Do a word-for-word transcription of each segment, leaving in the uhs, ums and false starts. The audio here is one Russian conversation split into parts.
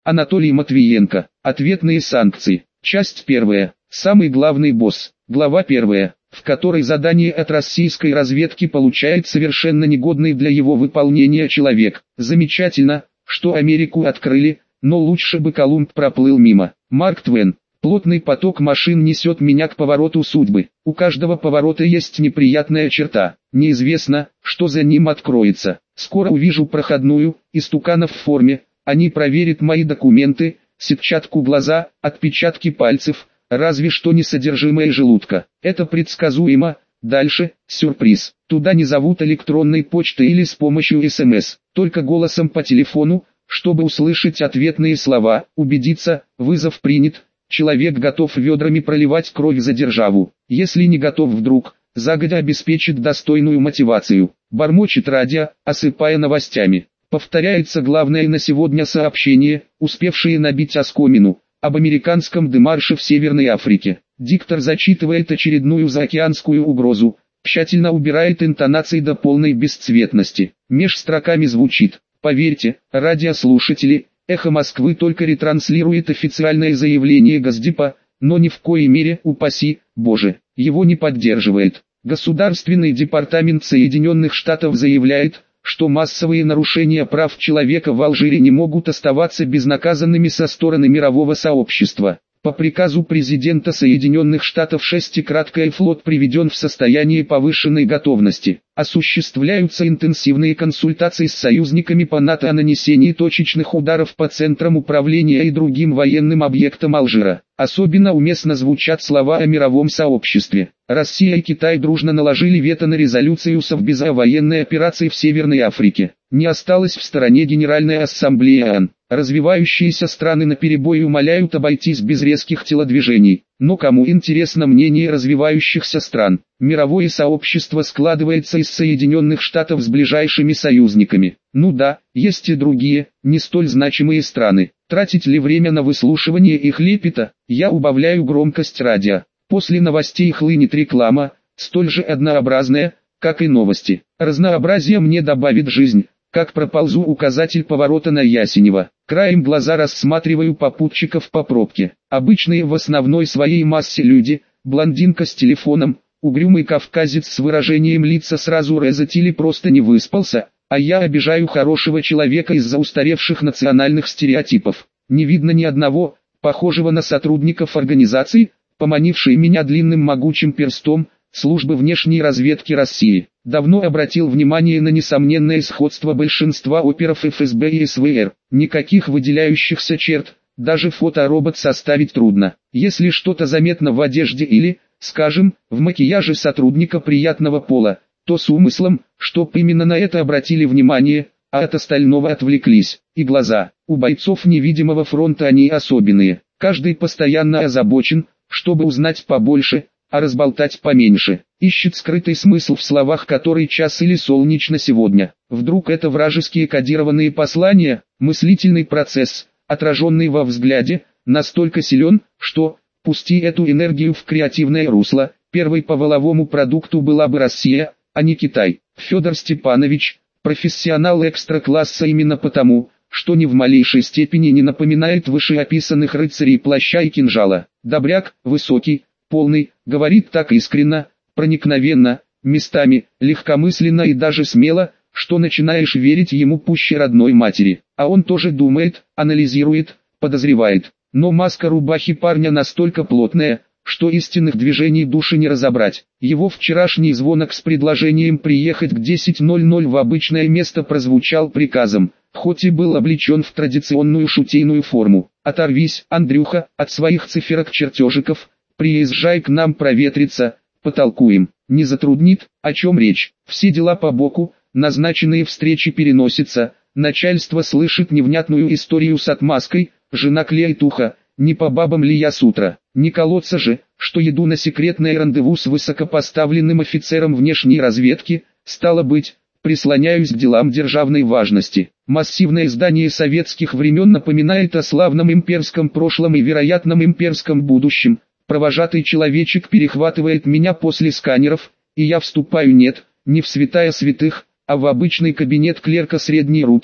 Анатолий Матвиенко. Ответные санкции. Часть первая. Самый главный босс. Глава первая, в которой задание от российской разведки получает совершенно негодный для его выполнения человек. Замечательно, что Америку открыли, но лучше бы Колумб проплыл мимо. Марк Твен. Плотный поток машин несет меня к повороту судьбы. У каждого поворота есть неприятная черта. Неизвестно, что за ним откроется. Скоро увижу проходную, истуканов в форме. Они проверят мои документы, сетчатку глаза, отпечатки пальцев, разве что не содержимое желудка. Это предсказуемо. Дальше, сюрприз. Туда не зовут электронной почтой или с помощью СМС, только голосом по телефону, чтобы услышать ответные слова, убедиться, вызов принят. Человек готов ведрами проливать кровь за державу. Если не готов вдруг, загодя обеспечит достойную мотивацию. Бормочет радио, осыпая новостями. Повторяется главное на сегодня сообщение, успевшие набить оскомину, об американском демарше в Северной Африке. Диктор зачитывает очередную заокеанскую угрозу, тщательно убирает интонации до полной бесцветности. Меж строками звучит: поверьте, радиослушатели, «Эхо Москвы» только ретранслирует официальное заявление Госдепа, но ни в коей мере, упаси, Боже, его не поддерживает. Государственный департамент Соединенных Штатов заявляет, что массовые нарушения прав человека в Алжире не могут оставаться безнаказанными со стороны мирового сообщества. По приказу президента Соединенных Штатов шестикратный флот приведен в состояние повышенной готовности. Осуществляются интенсивные консультации с союзниками по НАТО о нанесении точечных ударов по центрам управления и другим военным объектам Алжира. Особенно уместно звучат слова о мировом сообществе. Россия и Китай дружно наложили вето на резолюцию Совбеза о военной операции в Северной Африке. Не осталась в стороне Генеральная Ассамблея ООН. Развивающиеся страны наперебой умоляют обойтись без резких телодвижений. Но кому интересно мнение развивающихся стран? Мировое сообщество складывается из Соединенных Штатов с ближайшими союзниками. Ну да, есть и другие, не столь значимые страны. Тратить ли время на выслушивание их лепета? Я убавляю громкость радио. После новостей хлынет реклама, столь же однообразная, как и новости. Разнообразие мне добавит жизнь. Как проползу указатель поворота на Ясенева. Краем глаза рассматриваю попутчиков по пробке. Обычные в основной своей массе люди, блондинка с телефоном, угрюмый кавказец с выражением лица сразу резать или просто не выспался, а я обижаю хорошего человека из-за устаревших национальных стереотипов. Не видно ни одного, похожего на сотрудников организации, поманившей меня длинным могучим перстом, службы внешней разведки России. Давно обратил внимание на несомненное сходство большинства оперов эф эс бэ и эс вэ эр. Никаких выделяющихся черт, даже фоторобот составить трудно. Если что-то заметно в одежде или, скажем, в макияже сотрудника приятного пола, то с умыслом, чтоб именно на это обратили внимание, а от остального отвлеклись. И глаза. У бойцов невидимого фронта они особенные. Каждый постоянно озабочен, чтобы узнать побольше, а разболтать поменьше. Ищет скрытый смысл в словах, который час или солнечно сегодня. Вдруг это вражеские кодированные послания, мыслительный процесс, отраженный во взгляде, настолько силен, что, пусти эту энергию в креативное русло, первой по воловому продукту была бы Россия, а не Китай. Федор Степанович, профессионал экстра-класса именно потому, что ни в малейшей степени не напоминает вышеописанных рыцарей плаща и кинжала. Добряк, высокий, полный, говорит так искренно, проникновенно, местами, легкомысленно и даже смело, что начинаешь верить ему пуще родной матери. А он тоже думает, анализирует, подозревает. Но маска рубахи парня настолько плотная, что истинных движений души не разобрать. Его вчерашний звонок с предложением приехать к десять ноль ноль в обычное место прозвучал приказом, хоть и был облечен в традиционную шутейную форму. «Оторвись, Андрюха, от своих циферок-чертежиков, приезжай к нам проветриться, потолкуем». Не затруднит, о чем речь. Все дела по боку, назначенные встречи переносятся, начальство слышит невнятную историю с отмазкой, жена клеит ухо, не по бабам ли я с утра, не колоться же, что иду на секретное рандеву с высокопоставленным офицером внешней разведки, стало быть, прислоняюсь к делам державной важности. Массивное здание советских времен напоминает о славном имперском прошлом и вероятном имперском будущем. Провожатый человечек перехватывает меня после сканеров, и я вступаю нет, не в святая святых, а в обычный кабинет клерка средней руки,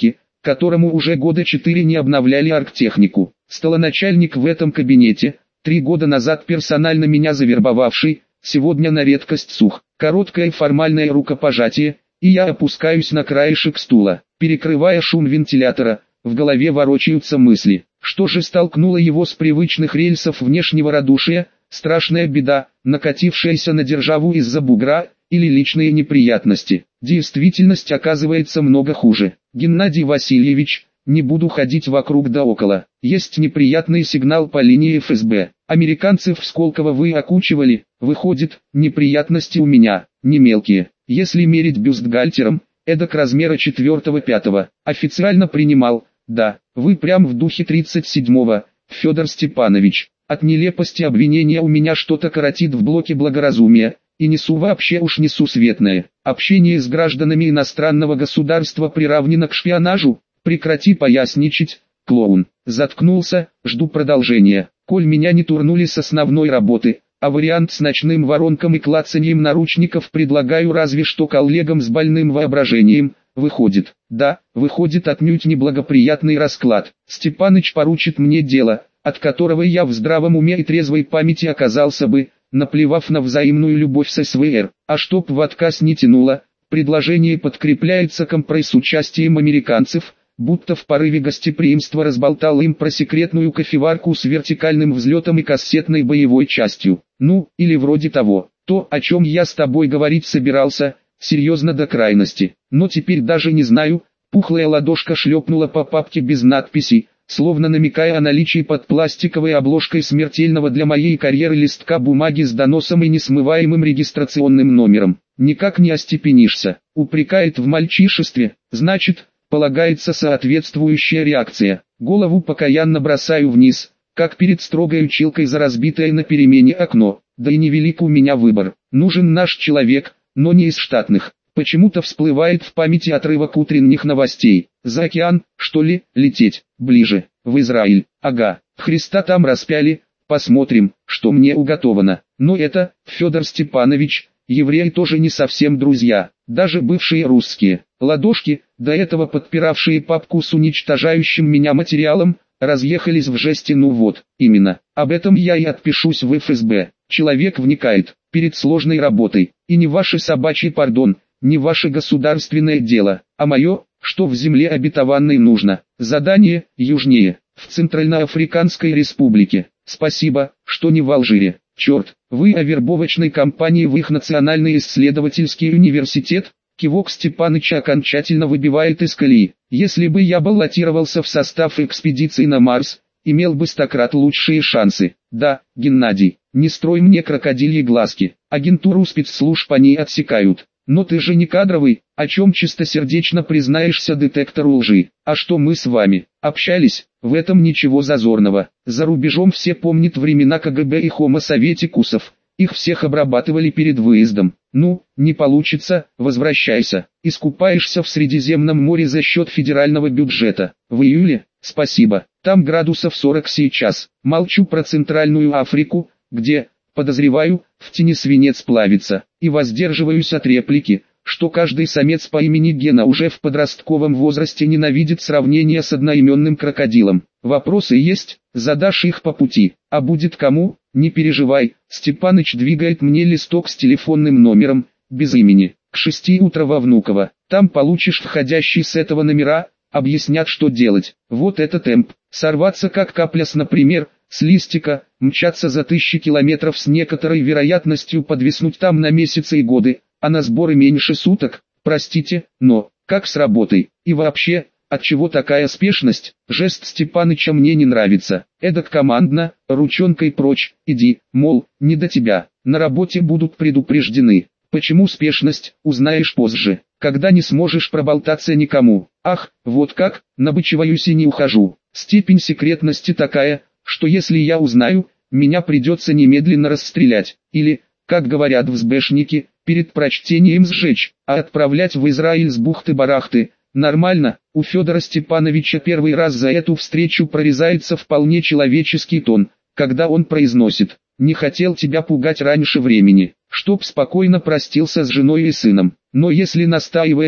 которому уже года четыре не обновляли оргтехнику. Столоначальник в этом кабинете, три года назад персонально меня завербовавший, сегодня на редкость сух. Короткое формальное рукопожатие, и я опускаюсь на краешек стула. Перекрывая шум вентилятора, в голове ворочаются мысли. Что же столкнуло его с привычных рельсов внешнего радушия? Страшная беда, накатившаяся на державу из-за бугра, или личные неприятности. Действительность оказывается много хуже. Геннадий Васильевич, не буду ходить вокруг да около. Есть неприятный сигнал по линии эф эс бэ. Американцев в Сколково вы окучивали, выходит, неприятности у меня, не мелкие. Если мерить бюстгальтером, эдак размера четвёртого-пятого. Официально принимал, да, вы прям в духе тридцать седьмого, Федор Степанович. От нелепости обвинения у меня что-то коротит в блоке благоразумия, и несу вообще уж несу светное. Общение с гражданами иностранного государства приравнено к шпионажу. Прекрати поясничать, клоун. Заткнулся, жду продолжения. Коль меня не турнули с основной работы, а вариант с ночным воронком и клацаньем наручников предлагаю разве что коллегам с больным воображением. Выходит, да, выходит отнюдь неблагоприятный расклад. Степаныч поручит мне дело, от которого я в здравом уме и трезвой памяти оказался бы, наплевав на взаимную любовь с эс вэ эр. А чтоб в отказ не тянуло, предложение подкрепляется компресс-участием американцев, будто в порыве гостеприимства разболтал им про секретную кофеварку с вертикальным взлетом и кассетной боевой частью. Ну, или вроде того. То, о чем я с тобой говорить собирался, серьезно до крайности. Но теперь даже не знаю, пухлая ладошка шлепнула по папке без надписи, словно намекая о наличии под пластиковой обложкой смертельного для моей карьеры листка бумаги с доносом и несмываемым регистрационным номером. Никак не остепенишься. Упрекает в мальчишестве, значит, полагается соответствующая реакция. Голову покаянно бросаю вниз, как перед строгой училкой за разбитое на перемене окно. Да и невелик у меня выбор. Нужен наш человек, но не из штатных. Почему-то всплывает в памяти отрывок утренних новостей. За океан, что ли, лететь? Ближе, в Израиль. Ага, Христа там распяли, посмотрим, что мне уготовано. Но это, Федор Степанович, евреи тоже не совсем друзья, даже бывшие русские. Ладошки, до этого подпиравшие папку с уничтожающим меня материалом, разъехались в жести. Ну вот, именно, об этом я и отпишусь в эф эс бэ. Человек вникает, перед сложной работой, и не ваше собачий пардон, не ваше государственное дело, а мое, что в земле обетованной нужно. Задание, южнее, в Центральноафриканской республике. Спасибо, что не в Алжире. Черт, вы о вербовочной кампании в их национальный исследовательский университет? Кивок Степаныча окончательно выбивает из колеи. Если бы я баллотировался в состав экспедиции на Марс, имел бы стократ лучшие шансы. Да, Геннадий, не строй мне крокодильи глазки, агентуру спецслужб они отсекают. Но ты же не кадровый, о чем чистосердечно признаешься детектору лжи. А что мы с вами, общались, в этом ничего зазорного. За рубежом все помнят времена ка гэ бэ и хомо советикусов. Их всех обрабатывали перед выездом. Ну, не получится, возвращайся. Искупаешься в Средиземном море за счет федерального бюджета. В июле, спасибо, там градусов сорок сейчас. Молчу про Центральную Африку, где, подозреваю, в тени свинец плавится. И воздерживаюсь от реплики, что каждый самец по имени Гена уже в подростковом возрасте ненавидит сравнение с одноименным крокодилом. Вопросы есть, задашь их по пути. А будет кому, не переживай. Степаныч двигает мне листок с телефонным номером, без имени. К шести утра во Внуково. Там получишь входящий с этого номера, объяснят, что делать. Вот это темп. Сорваться как капля с, например, с листика, мчаться за тысячи километров с некоторой вероятностью подвиснуть там на месяцы и годы, а на сборы меньше суток, простите, но, как с работой, и вообще, отчего такая спешность? Жест Степаныча мне не нравится, эдак командно, ручонкой прочь, иди, мол, не до тебя, на работе будут предупреждены. Почему спешность, узнаешь позже, когда не сможешь проболтаться никому. Ах, вот как, набычиваюсь и не ухожу. Степень секретности такая, что если я узнаю, меня придется немедленно расстрелять, или, как говорят взбэшники, перед прочтением сжечь, а отправлять в Израиль с бухты-барахты. Нормально, у Федора Степановича первый раз за эту встречу прорезается вполне человеческий тон, когда он произносит: «Не хотел тебя пугать раньше времени, чтоб спокойно простился с женой и сыном, но если настаиваешь,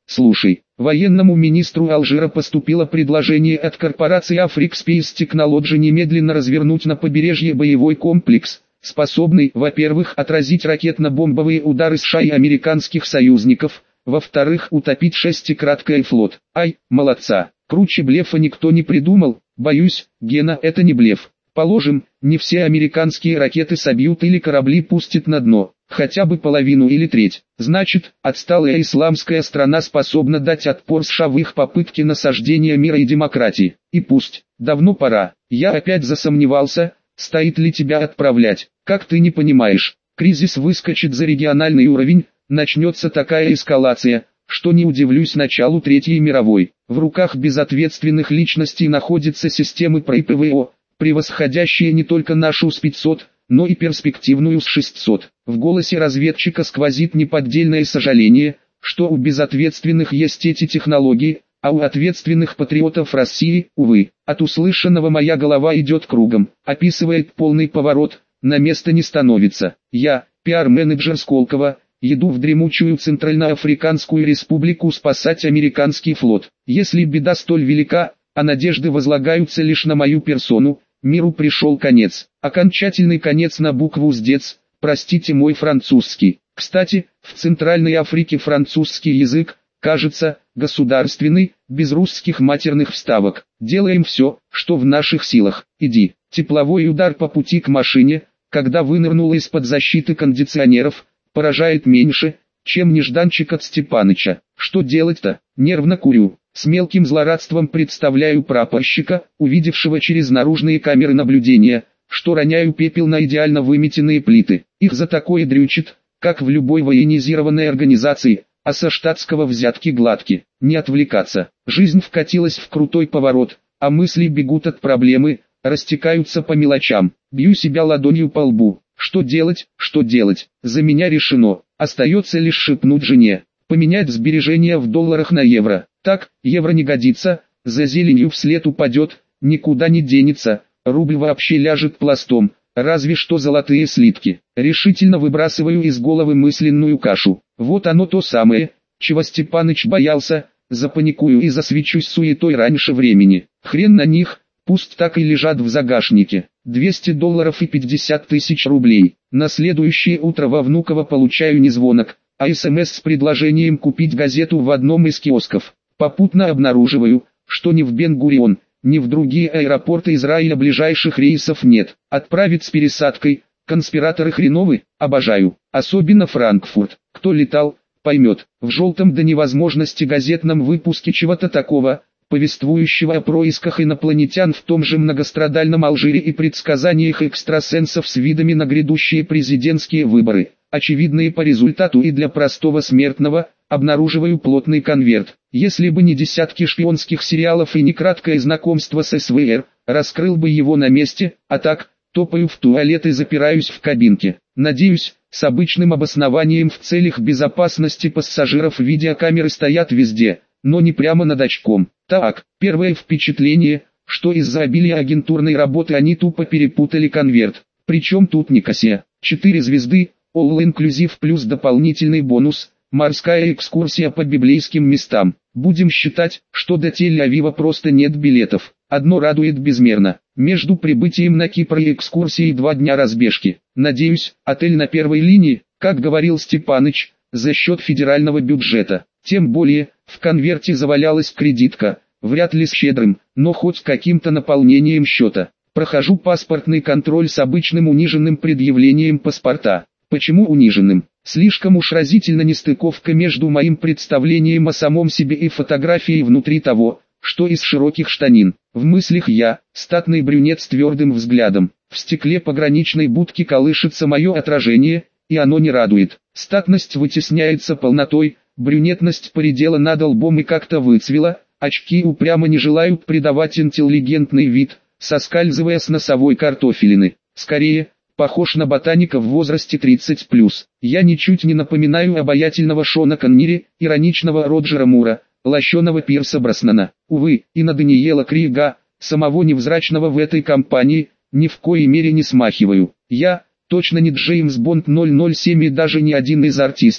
Слушай, военному министру Алжира поступило предложение от корпорации Africa Space Technology немедленно развернуть на побережье боевой комплекс, способный, во-первых, отразить ракетно-бомбовые удары США и американских союзников, во-вторых, утопить шестикратный флот. Ай, молодца, круче блефа никто не придумал. Боюсь, Гена, это не блеф. Положим, не все американские ракеты собьют или корабли пустят на дно, хотя бы половину или треть. Значит, отсталая исламская страна способна дать отпор США в их попытке насаждения мира и демократии. И пусть, давно пора. Я опять засомневался, стоит ли тебя отправлять. Как ты не понимаешь, кризис выскочит за региональный уровень, начнется такая эскалация, что не удивлюсь началу Третьей мировой. В руках безответственных личностей находятся системы ПРО, превосходящие не только нашу с пятьсот, но и перспективную с шестьсот. В голосе разведчика сквозит неподдельное сожаление, что у безответственных есть эти технологии, а у ответственных патриотов России, увы. От услышанного моя голова идет кругом, описывает полный поворот, на место не становится. Я, пиар-менеджер Сколково, еду в дремучую Центральноафриканскую республику спасать американский флот. Если беда столь велика, а надежды возлагаются лишь на мою персону, миру пришел конец. Окончательный конец на букву «Сдец», простите мой французский. Кстати, в Центральной Африке французский язык, кажется, государственный, без русских матерных вставок. Делаем все, что в наших силах. Иди. Тепловой удар по пути к машине, когда вынырнула из-под защиты кондиционеров, поражает меньше, чем нежданчик от Степаныча. Что делать-то? Нервно курю. С мелким злорадством представляю прапорщика, увидевшего через наружные камеры наблюдения, что роняю пепел на идеально выметенные плиты. Их за такое дрючит, как в любой военизированной организации, а со штатского взятки гладки. Не отвлекаться. Жизнь вкатилась в крутой поворот, а мысли бегут от проблемы, растекаются по мелочам. Бью себя ладонью по лбу. Что делать, что делать? За меня решено. Остается лишь шепнуть жене. Поменять сбережения в долларах на евро. Так, евро не годится, за зеленью вслед упадет, никуда не денется, рубль вообще ляжет пластом, разве что золотые слитки. Решительно выбрасываю из головы мысленную кашу. Вот оно то самое, чего Степаныч боялся, запаникую и засвечусь суетой раньше времени. Хрен на них, пусть так и лежат в загашнике. двести долларов и пятьдесят тысяч рублей. На следующее утро во Внуково получаю не звонок, а СМС с предложением купить газету в одном из киосков. Попутно обнаруживаю, что ни в Бен-Гурион, ни в другие аэропорты Израиля ближайших рейсов нет. Отправить с пересадкой, конспираторы хреновы, обожаю. Особенно Франкфурт. Кто летал, поймет. В желтом до невозможности газетном выпуске чего-то такого, повествующего о происках инопланетян в том же многострадальном Алжире и предсказаниях экстрасенсов с видами на грядущие президентские выборы, очевидные по результату и для простого смертного, обнаруживаю плотный конверт. Если бы не десятки шпионских сериалов и не краткое знакомство с СВР, раскрыл бы его на месте, а так, топаю в туалет и запираюсь в кабинке. Надеюсь, с обычным обоснованием в целях безопасности пассажиров видеокамеры стоят везде, но не прямо над очком. Так, первое впечатление, что из-за обилия агентурной работы они тупо перепутали конверт. Причем тут не косе. Четыре звезды, All Inclusive плюс дополнительный бонус, морская экскурсия по библейским местам. Будем считать, что до Тель-Авива просто нет билетов. Одно радует безмерно. Между прибытием на Кипр и экскурсией два дня разбежки. Надеюсь, отель на первой линии, как говорил Степаныч, за счет федерального бюджета. Тем более, в конверте завалялась кредитка, вряд ли с щедрым, но хоть каким-то наполнением счета. Прохожу паспортный контроль с обычным униженным предъявлением паспорта. Почему униженным? Слишком уж разительно нестыковка между моим представлением о самом себе и фотографией внутри того, что из широких штанин. В мыслях я, статный брюнет с твердым взглядом. В стекле пограничной будки колышется мое отражение, и оно не радует. Статность вытесняется полнотой, брюнетность поредела над лбом и как-то выцвела, очки упрямо не желают придавать интеллигентный вид, соскальзывая с носовой картофелины. Скорее, похож на ботаника в возрасте тридцать плюс. Я ничуть не напоминаю обаятельного Шона Коннери, ироничного Роджера Мура, лощеного Пирса Броснана. Увы, и на Даниэла Крига, самого невзрачного в этой компании, ни в коей мере не смахиваю. Я, точно не Джеймс Бонд ноль ноль семь и даже не один из артистов,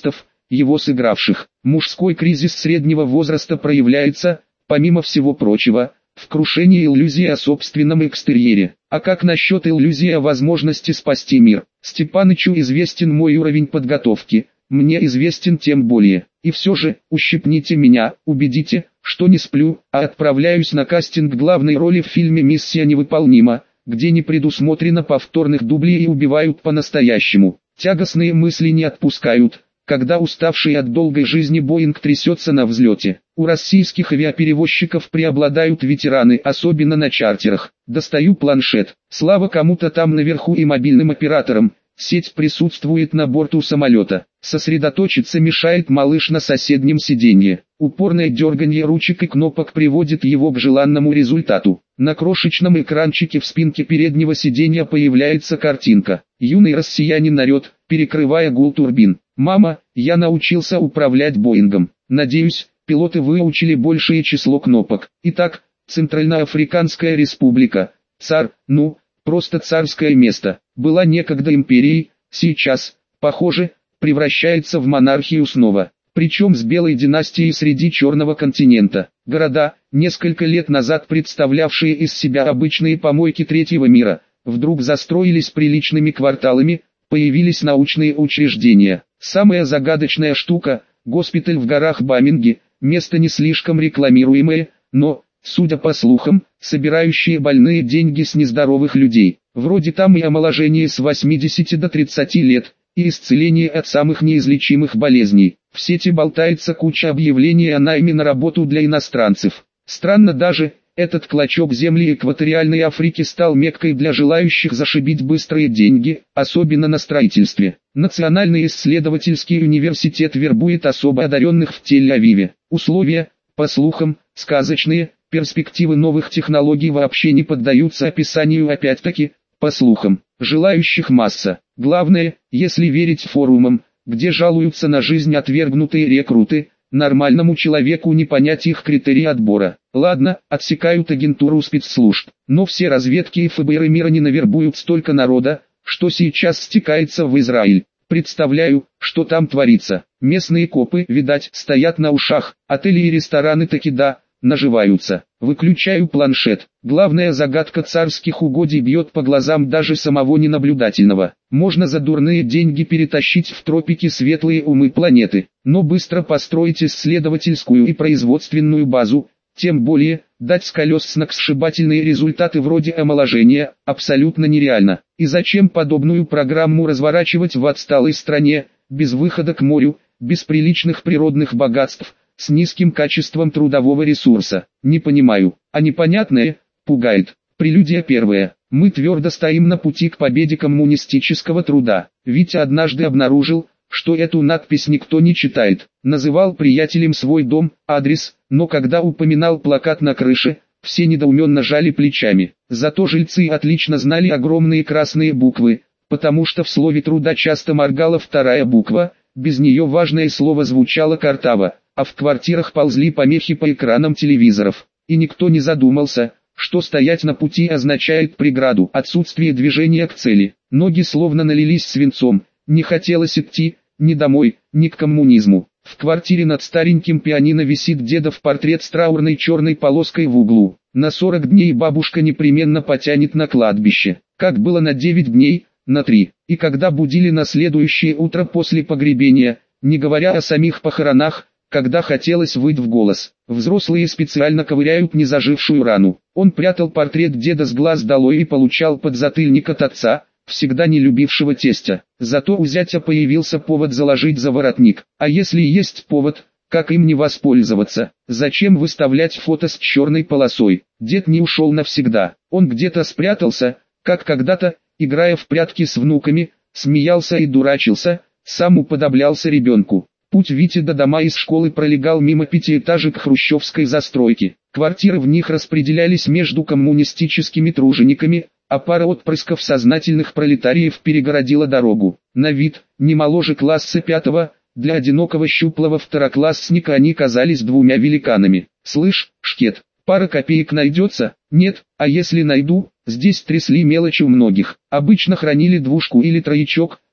его сыгравших. Мужской кризис среднего возраста проявляется, помимо всего прочего, в крушении иллюзии о собственном экстерьере. А как насчет иллюзии о возможности спасти мир? Степанычу известен мой уровень подготовки, мне известен тем более. И все же, ущипните меня, убедите, что не сплю, а отправляюсь на кастинг главной роли в фильме «Миссия невыполнима», где не предусмотрено повторных дублей и убивают по-настоящему. Тягостные мысли не отпускают, когда уставший от долгой жизни Боинг трясется на взлете. У российских авиаперевозчиков преобладают ветераны, особенно на чартерах. Достаю планшет. Слава кому-то там наверху и мобильным операторам. Сеть присутствует на борту самолета. Сосредоточиться мешает малыш на соседнем сиденье. Упорное дерганье ручек и кнопок приводит его к желанному результату. На крошечном экранчике в спинке переднего сиденья появляется картинка. Юный россиянин орет, перекрывая гул турбин. «Мама, я научился управлять Боингом. Надеюсь, пилоты выучили большее число кнопок». Итак, Центральноафриканская республика. ЦАР, ну, просто царское место. Была некогда империей, сейчас, похоже, превращается в монархию снова. Причем с белой династией среди черного континента. Города, несколько лет назад представлявшие из себя обычные помойки третьего мира, вдруг застроились приличными кварталами, появились научные учреждения. Самая загадочная штука – госпиталь в горах Баминги, место не слишком рекламируемое, но, судя по слухам, собирающие больные деньги с нездоровых людей. Вроде там и омоложение с восьмидесяти до тридцати лет, и исцеление от самых неизлечимых болезней. В сети болтается куча объявлений о найме на работу для иностранцев. Странно даже, этот клочок земли экваториальной Африки стал меккой для желающих зашибить быстрые деньги, особенно на строительстве. Национальный исследовательский университет вербует особо одаренных в Тель-Авиве. Условия, по слухам, сказочные, перспективы новых технологий вообще не поддаются описанию, опять-таки, по слухам. Желающих масса. Главное, если верить форумам, где жалуются на жизнь отвергнутые рекруты, нормальному человеку не понять их критерии отбора. Ладно, отсекают агентуру спецслужб, но все разведки и эф бэ эр мира не навербуют столько народа, что сейчас стекается в Израиль. Представляю, что там творится. Местные копы, видать, стоят на ушах, отели и рестораны таки да, наживаются. Выключаю планшет. Главная загадка царских угодий бьет по глазам даже самого ненаблюдательного. Можно за дурные деньги перетащить в тропики светлые умы планеты, но быстро построить исследовательскую и производственную базу, тем более, дать с колес сногсшибательные результаты вроде омоложения, абсолютно нереально. И зачем подобную программу разворачивать в отсталой стране, без выхода к морю, без приличных природных богатств, с низким качеством трудового ресурса? Не понимаю, а непонятное пугает. Прелюдия первая. Мы твердо стоим на пути к победе коммунистического труда. Витя однажды обнаружил, что эту надпись никто не читает. Называл приятелем свой дом, адрес, но когда упоминал плакат на крыше, все недоуменно жали плечами. Зато жильцы отлично знали огромные красные буквы, потому что в слове труда часто моргала вторая буква, без нее важное слово звучало картаво, а в квартирах ползли помехи по экранам телевизоров. И никто не задумался, что стоять на пути означает преграду, отсутствие движения к цели. Ноги словно налились свинцом, не хотелось идти, ни домой, ни к коммунизму. В квартире над стареньким пианино висит дедов портрет с траурной черной полоской в углу. На сорок дней бабушка непременно потянет на кладбище. Как было на девять дней, на три. И когда будили на следующее утро после погребения, не говоря о самих похоронах, когда хотелось выть в голос. Взрослые специально ковыряют незажившую рану. Он прятал портрет деда с глаз долой и получал подзатыльник от отца, всегда не любившего тестя. Зато у зятя появился повод заложить за воротник. А если есть повод, как им не воспользоваться? Зачем выставлять фото с черной полосой? Дед не ушел навсегда. Он где-то спрятался, как когда-то, играя в прятки с внуками, смеялся и дурачился, сам уподоблялся ребенку. Путь Вити до дома из школы пролегал мимо пятиэтажек хрущевской застройки. Квартиры в них распределялись между коммунистическими тружениками, а пара отпрысков сознательных пролетариев перегородила дорогу. На вид, не моложе класса пятого, для одинокого щуплого второклассника они казались двумя великанами. «Слышь, шкет, пара копеек найдется?» «Нет, а если найду?» Здесь трясли мелочь у многих. Обычно хранили двушку или троечок,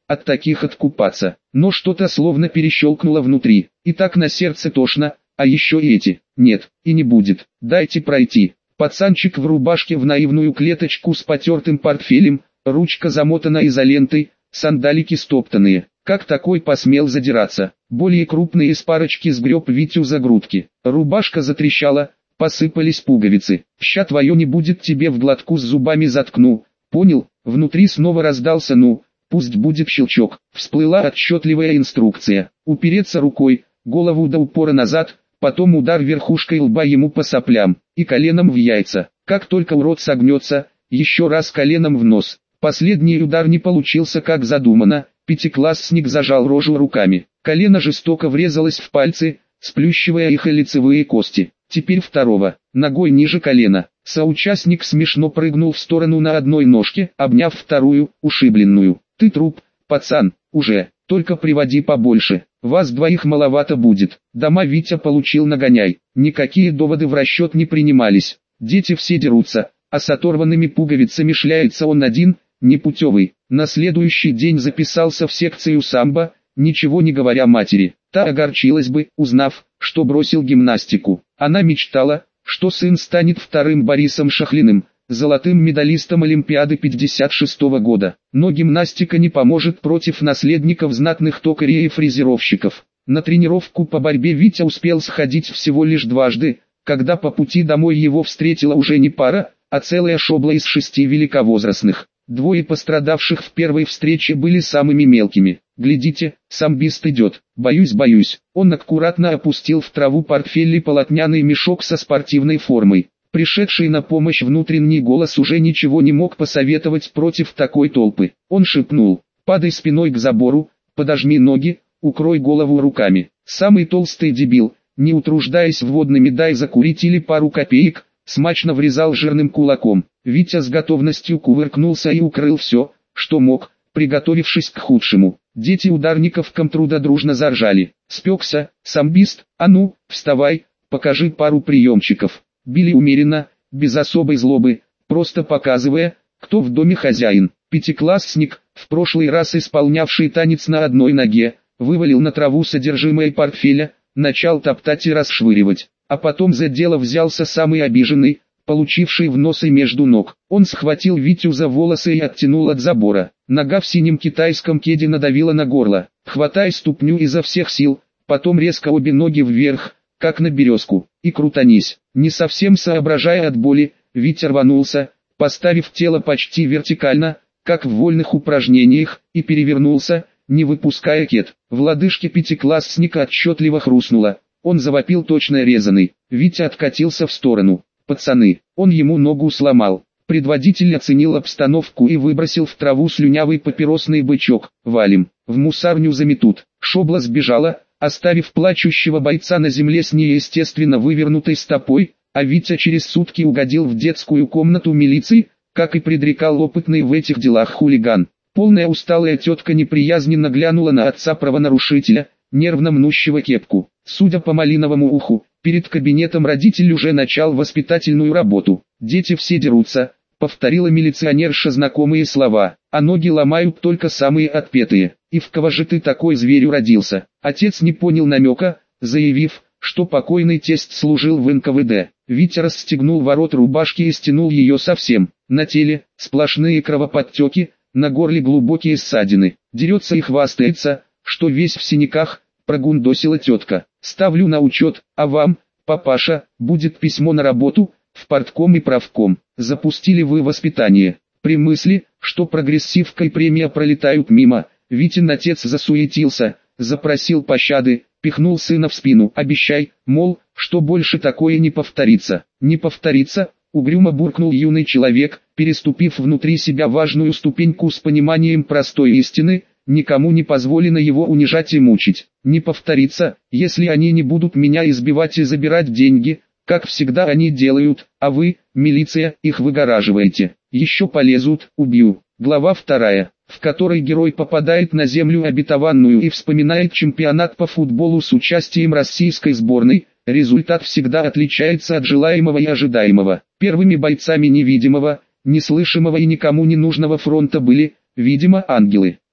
от таких откупаться. Но что-то словно перещелкнуло внутри, и так на сердце тошно, а еще и эти. Нет, и не будет, дайте пройти. Пацанчик в рубашке в наивную клеточку с потертым портфелем, ручка замотана изолентой, сандалики стоптанные. Как такой посмел задираться? Более крупный из парочки сгреб Витю за грудки. Рубашка затрещала, посыпались пуговицы. «Ща твое не будет, тебе в глотку с зубами заткну». Понял? Внутри снова раздался «ну». Пусть будет щелчок. Всплыла отчетливая инструкция. Упереться рукой, голову до упора назад, потом удар верхушкой лба ему по соплям, и коленом в яйца. Как только урод согнется, еще раз коленом в нос. Последний удар не получился как задумано, пятиклассник зажал рожу руками. Колено жестоко врезалось в пальцы, сплющивая их и лицевые кости. Теперь второго, ногой ниже колена. Соучастник смешно прыгнул в сторону на одной ножке, обняв вторую, ушибленную. «Ты труп, пацан, уже, только приводи побольше, вас двоих маловато будет». Дома Витя получил нагоняй, никакие доводы в расчет не принимались. Дети все дерутся, а с оторванными пуговицами шляется он один, непутевый. На следующий день записался в секцию самбо, ничего не говоря матери. Та огорчилась бы, узнав, что бросил гимнастику. Она мечтала, что сын станет вторым Борисом Шахлиным, золотым медалистом Олимпиады пятьдесят шестого года. Но гимнастика не поможет против наследников знатных токарей и фрезеровщиков. На тренировку по борьбе Витя успел сходить всего лишь дважды, когда по пути домой его встретила уже не пара, а целая шобла из шести великовозрастных. Двое пострадавших в первой встрече были самыми мелкими. «Глядите, самбист идет, боюсь, боюсь». Он аккуратно опустил в траву портфель и полотняный мешок со спортивной формой. Пришедший на помощь внутренний голос уже ничего не мог посоветовать против такой толпы. Он шепнул: «Падай спиной к забору, подожми ноги, укрой голову руками». Самый толстый дебил, не утруждаясь вводными «дай закурить» или пару копеек, смачно врезал жирным кулаком. Витя с готовностью кувыркнулся и укрыл все, что мог, приготовившись к худшему. Дети ударников комтруда дружно заржали. «Спекся, самбист, а ну, вставай, покажи пару приемчиков». Били умеренно, без особой злобы, просто показывая, кто в доме хозяин. Пятиклассник, в прошлый раз исполнявший танец на одной ноге, вывалил на траву содержимое портфеля, начал топтать и расшвыривать. А потом за дело взялся самый обиженный, получивший в нос и между ног. Он схватил Витю за волосы и оттянул от забора. Нога в синем китайском кеде надавила на горло. «Хватай ступню изо всех сил, потом резко обе ноги вверх, как на березку, и крутанись». Не совсем соображая от боли, Витя рванулся, поставив тело почти вертикально, как в вольных упражнениях, и перевернулся, не выпуская кед. В лодыжке пятиклассника отчетливо хрустнуло. Он завопил точно резаный. Витя откатился в сторону. «Пацаны, он ему ногу сломал». Предводитель оценил обстановку и выбросил в траву слюнявый папиросный бычок. «Валим, в мусарню заметут». Шобла сбежала, оставив плачущего бойца на земле с неестественно вывернутой стопой, а Витя через сутки угодил в детскую комнату милиции, как и предрекал опытный в этих делах хулиган. Полная усталая тетка неприязненно глянула на отца правонарушителя, нервно мнущего кепку. Судя по малиновому уху, перед кабинетом родитель уже начал воспитательную работу. «Дети все дерутся», — повторила милиционерша знакомые слова, «а ноги ломают только самые отпетые. И в кого же ты такой зверю родился?» Отец не понял намека, заявив, что покойный тесть служил в эн ка вэ дэ. Витя расстегнул ворот рубашки и стянул ее совсем. На теле сплошные кровоподтеки, на горле глубокие ссадины. Дерется и хвастается, что весь в синяках, прогундосила тетка. «Ставлю на учет, а вам, папаша, будет письмо на работу, в партком и правком. Запустили вы воспитание». При мысли, что прогрессивка и премия пролетают мимо, Витин отец засуетился, запросил пощады, пихнул сына в спину. «Обещай, мол, что больше такое не повторится». «Не повторится», угрюмо буркнул юный человек, переступив внутри себя важную ступеньку с пониманием простой истины: никому не позволено его унижать и мучить. «Не повторится, если они не будут меня избивать и забирать деньги, как всегда они делают, а вы, милиция, их выгораживаете. Еще полезут, убью». Глава вторая, в которой герой попадает на землю обетованную и вспоминает чемпионат по футболу с участием российской сборной. Результат всегда отличается от желаемого и ожидаемого. Первыми бойцами невидимого, неслышимого и никому не нужного фронта были, видимо, ангелы.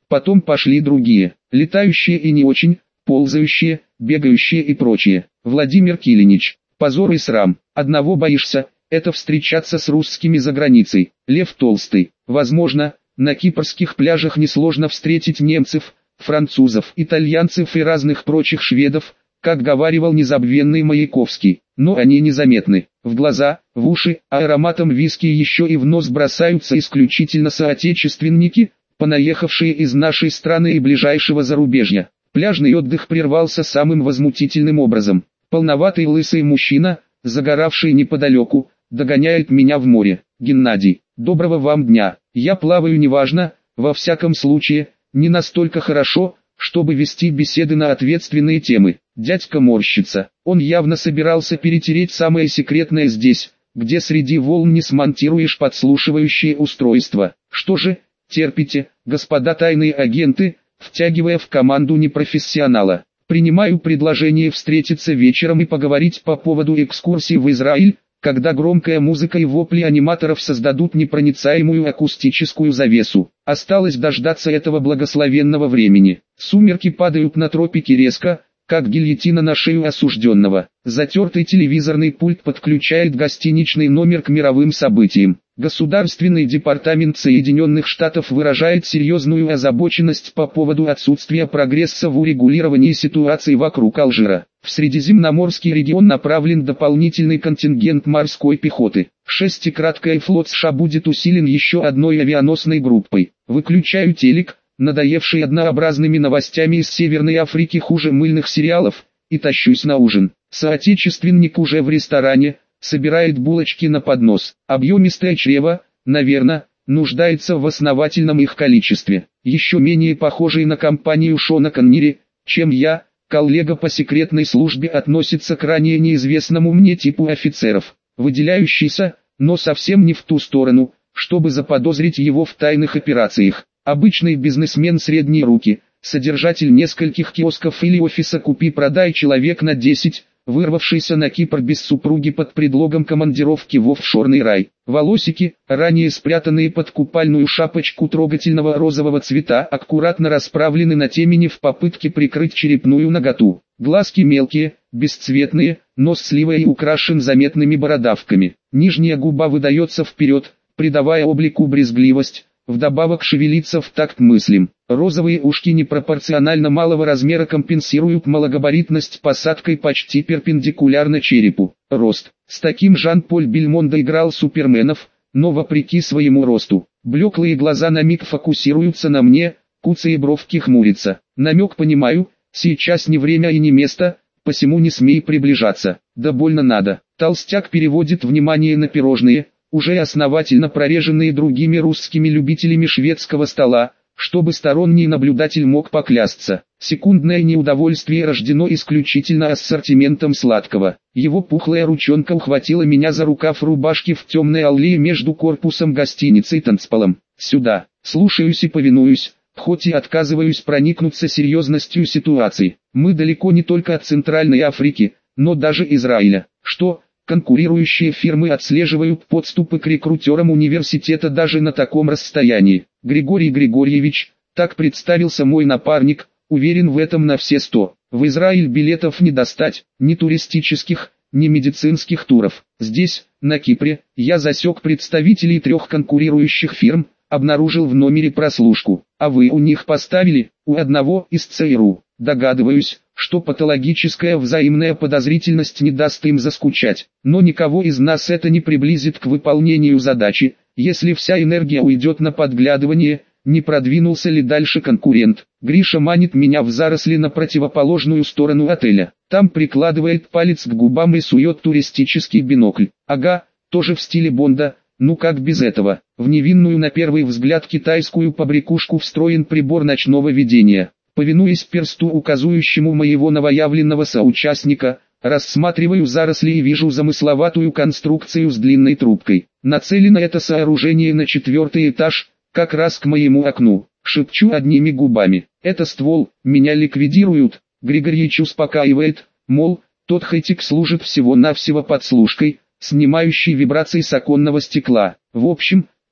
Потом пошли другие, летающие и не очень, ползающие, бегающие и прочие. Владимир Килинич, позор и срам. Одного боишься, это встречаться с русскими за границей. Лев Толстый, возможно, на кипрских пляжах несложно встретить немцев, французов, итальянцев и разных прочих шведов, как говаривал незабвенный Маяковский, но они незаметны. В глаза, в уши, а ароматом виски еще и в нос бросаются исключительно соотечественники, понаехавшие из нашей страны и ближайшего зарубежья. Пляжный отдых прервался самым возмутительным образом. Полноватый лысый мужчина, загоравший неподалеку, догоняет меня в море. Геннадий, доброго вам дня. Я плаваю неважно, во всяком случае, не настолько хорошо, чтобы вести беседы на ответственные темы. Дядька морщится. Он явно собирался перетереть самое секретное здесь, где среди волн не смонтируешь подслушивающие устройства. Что же, терпите, господа тайные агенты, втягивая в команду непрофессионала. Принимаю предложение встретиться вечером и поговорить по поводу экскурсии в Израиль, когда громкая музыка и вопли аниматоров создадут непроницаемую акустическую завесу. Осталось дождаться этого благословенного времени. Сумерки падают на тропики резко, как гильотина на шею осужденного. Затертый телевизорный пульт подключает гостиничный номер к мировым событиям. Государственный департамент Соединенных Штатов выражает серьезную озабоченность по поводу отсутствия прогресса в урегулировании ситуации вокруг Алжира. В Средиземноморский регион направлен дополнительный контингент морской пехоты. Шестикраткий флот США будет усилен еще одной авианосной группой. Выключаю телек, надоевший однообразными новостями из Северной Африки хуже мыльных сериалов, и тащусь на ужин. Соотечественник уже в ресторане, собирает булочки на поднос. Объемистое чрево, наверное, нуждается в основательном их количестве. Еще менее похожий на компанию Шона Коннери, чем я, коллега по секретной службе относится к ранее неизвестному мне типу офицеров. Выделяющийся, но совсем не в ту сторону, чтобы заподозрить его в тайных операциях. Обычный бизнесмен средней руки, содержатель нескольких киосков или офиса «Купи-продай» человек на десять, вырвавшийся на Кипр без супруги под предлогом командировки в офшорный рай. Волосики, ранее спрятанные под купальную шапочку трогательного розового цвета, аккуратно расправлены на темени в попытке прикрыть черепную наготу. Глазки мелкие, бесцветные, нос сливой и украшен заметными бородавками. Нижняя губа выдается вперед, придавая облику брезгливость. Вдобавок шевелится в такт мыслям. Розовые ушки непропорционально малого размера компенсируют малогабаритность посадкой почти перпендикулярно черепу. Рост. С таким Жан-Поль Бельмондо играл суперменов, но вопреки своему росту. Блеклые глаза на миг фокусируются на мне, куцые бровки хмурятся. Намек понимаю, сейчас не время и не место, посему не смей приближаться. Да больно надо. Толстяк переводит внимание на пирожные, уже основательно прореженные другими русскими любителями шведского стола, чтобы сторонний наблюдатель мог поклясться. Секундное неудовольствие рождено исключительно ассортиментом сладкого. Его пухлая ручонка ухватила меня за рукав рубашки в темной аллее между корпусом гостиницы и танцполом. Сюда. Слушаюсь и повинуюсь, хоть и отказываюсь проникнуться серьезностью ситуации. Мы далеко не только от Центральной Африки, но даже Израиля. Что? Конкурирующие фирмы отслеживают подступы к рекрутерам университета даже на таком расстоянии. Григорий Григорьевич, так представился мой напарник, уверен в этом на все сто. В Израиль билетов не достать, ни туристических, ни медицинских туров. Здесь, на Кипре, я засек представителей трех конкурирующих фирм, обнаружил в номере прослушку. А вы у них поставили? У одного из ЦРУ. Догадываюсь, что патологическая взаимная подозрительность не даст им заскучать, но никого из нас это не приблизит к выполнению задачи, если вся энергия уйдет на подглядывание, не продвинулся ли дальше конкурент. Гриша манит меня в заросли на противоположную сторону отеля, там прикладывает палец к губам и сует туристический бинокль. Ага, тоже в стиле Бонда, ну как без этого. В невинную на первый взгляд китайскую побрякушку встроен прибор ночного видения. Повинуясь персту, указывающему моего новоявленного соучастника, рассматриваю заросли и вижу замысловатую конструкцию с длинной трубкой. Нацелено это сооружение на четвертый этаж, как раз к моему окну. Шепчу одними губами. Это ствол, меня ликвидируют. Григорьевич успокаивает, мол, тот хэтик служит всего-навсего подслушкой, снимающей вибрации с оконного стекла. В общем,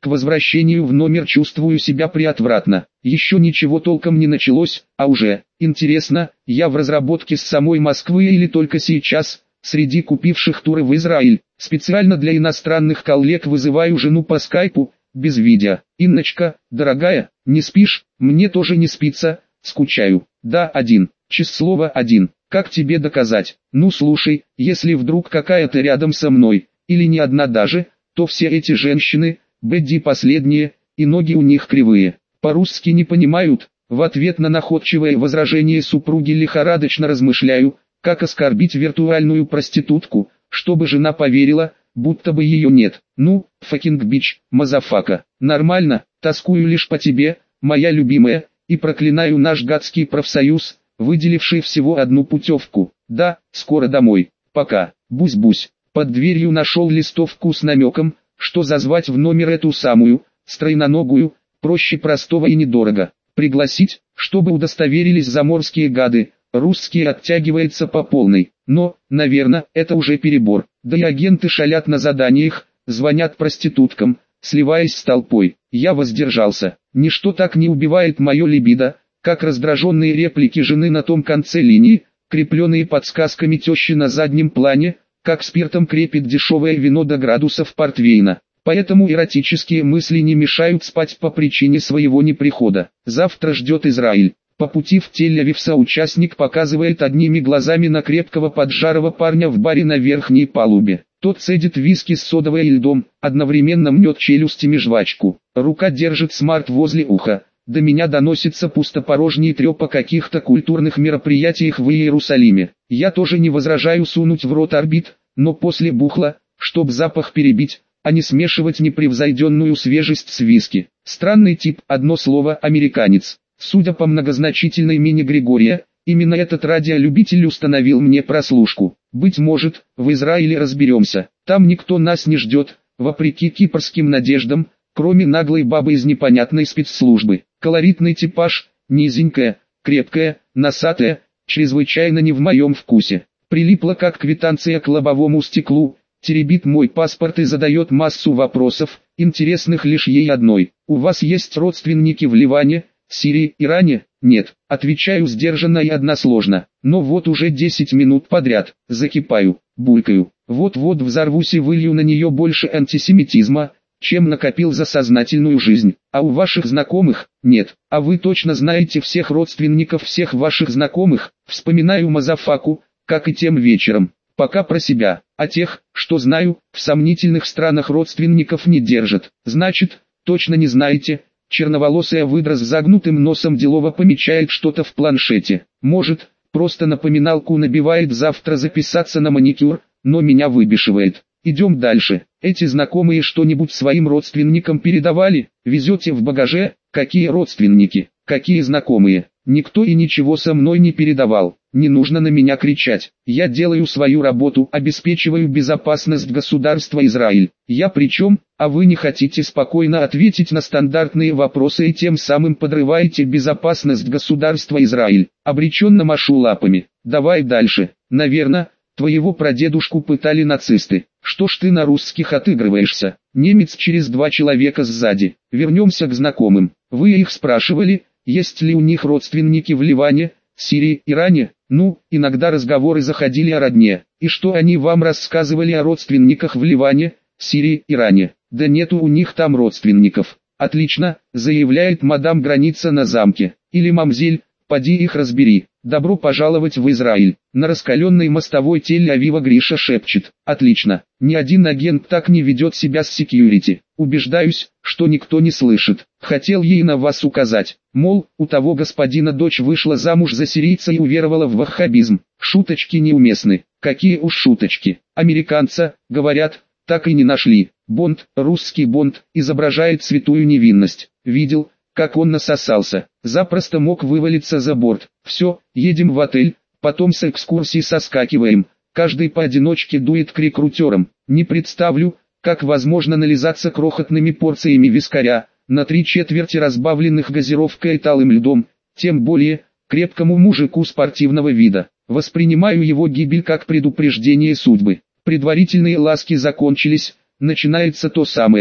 К возвращению в номер чувствую себя приотвратно. Еще ничего толком не началось, а уже, интересно, я в разработке с самой Москвы или только сейчас, среди купивших туры в Израиль. Специально для иностранных коллег вызываю жену по скайпу, без видео. Инночка, дорогая, не спишь? Мне тоже не спится, скучаю. Да, один. Числово один. Как тебе доказать? Ну слушай, если вдруг какая-то рядом со мной, или не одна даже, то все эти женщины, Бэдди последние, и ноги у них кривые, по-русски не понимают. В ответ на находчивое возражение супруги лихорадочно размышляю, как оскорбить виртуальную проститутку, чтобы жена поверила, будто бы ее нет. Ну, факинг бич, мазафака, нормально, тоскую лишь по тебе, моя любимая, и проклинаю наш гадский профсоюз, выделивший всего одну путевку. Да, скоро домой, пока, бусь-бусь. Под дверью нашел листовку с намеком, что зазвать в номер эту самую, стройноногую, проще простого и недорого. Пригласить, чтобы удостоверились заморские гады, русские оттягивается по полной. Но, наверное, это уже перебор. Да и агенты шалят на заданиях, звонят проституткам, сливаясь с толпой. Я воздержался. Ничто так не убивает мое либидо, как раздраженные реплики жены на том конце линии, крепленные подсказками тещи на заднем плане, как спиртом крепит дешевое вино до градусов портвейна. Поэтому эротические мысли не мешают спать по причине своего неприхода. Завтра ждет Израиль. По пути в Тель-Авив соучастник показывает одними глазами на крепкого поджарого парня в баре на верхней палубе. Тот цедит виски с содовой и льдом, одновременно мнет челюстями жвачку. Рука держит смарт возле уха. До меня доносится пустопорожний треп о каких-то культурных мероприятиях в Иерусалиме. Я тоже не возражаю сунуть в рот орбит, но после бухла, чтоб запах перебить, а не смешивать непревзойденную свежесть с виски. Странный тип, одно слово, американец. Судя по многозначительной мине Григория, именно этот радиолюбитель установил мне прослушку. Быть может, в Израиле разберемся. Там никто нас не ждет, вопреки кипрским надеждам, кроме наглой бабы из непонятной спецслужбы. Колоритный типаж, низенькая, крепкая, носатая, чрезвычайно не в моем вкусе. Прилипла как квитанция к лобовому стеклу, теребит мой паспорт и задает массу вопросов, интересных лишь ей одной. У вас есть родственники в Ливане, Сирии, Иране? Нет, отвечаю сдержанно и односложно. Но вот уже десять минут подряд, закипаю, булькаю. Вот-вот взорвусь и вылью на нее больше антисемитизма, чем накопил за сознательную жизнь. А у ваших знакомых? Нет. А вы точно знаете всех родственников всех ваших знакомых? Вспоминаю мазафаку, как и тем вечером. Пока про себя. А тех, что знаю, в сомнительных странах родственников не держат. Значит, точно не знаете. Черноволосая выдра с загнутым носом делово помечает что-то в планшете. Может, просто напоминалку набивает завтра записаться на маникюр, но меня выбешивает. Идем дальше. Эти знакомые что-нибудь своим родственникам передавали? Везете в багаже? Какие родственники? Какие знакомые? Никто и ничего со мной не передавал. Не нужно на меня кричать. Я делаю свою работу, обеспечиваю безопасность государства Израиль. Я при чем, а вы не хотите спокойно ответить на стандартные вопросы и тем самым подрываете безопасность государства Израиль. Обреченно машу лапами. Давай дальше. Наверное, твоего прадедушку пытали нацисты. Что ж ты на русских отыгрываешься? Немец через два человека сзади. Вернемся к знакомым. Вы их спрашивали, есть ли у них родственники в Ливане, Сирии, Иране? Ну, иногда разговоры заходили о родне. И что они вам рассказывали о родственниках в Ливане, Сирии, Иране? Да нету у них там родственников. Отлично, заявляет мадам Граница на замке. Или мамзель, поди их разбери. Добро пожаловать в Израиль. На раскаленной мостовой Тель-Авива Гриша шепчет. Отлично, ни один агент так не ведет себя с секьюрити. Убеждаюсь, что никто не слышит. Хотел ей на вас указать. Мол, у того господина дочь вышла замуж за сирийца и уверовала в ваххабизм. Шуточки неуместны. Какие уж шуточки. Американца, говорят, так и не нашли. Бонд, русский Бонд, изображает святую невинность. Видел, как он насосался. Запросто мог вывалиться за борт. Все, едем в отель, потом с экскурсии соскакиваем. Каждый поодиночке дует к рекрутерам. Не представлю, как возможно нализаться крохотными порциями вискаря, на три четверти разбавленных газировкой и талым льдом, тем более, крепкому мужику спортивного вида. Воспринимаю его гибель как предупреждение судьбы. Предварительные ласки закончились, начинается то самое,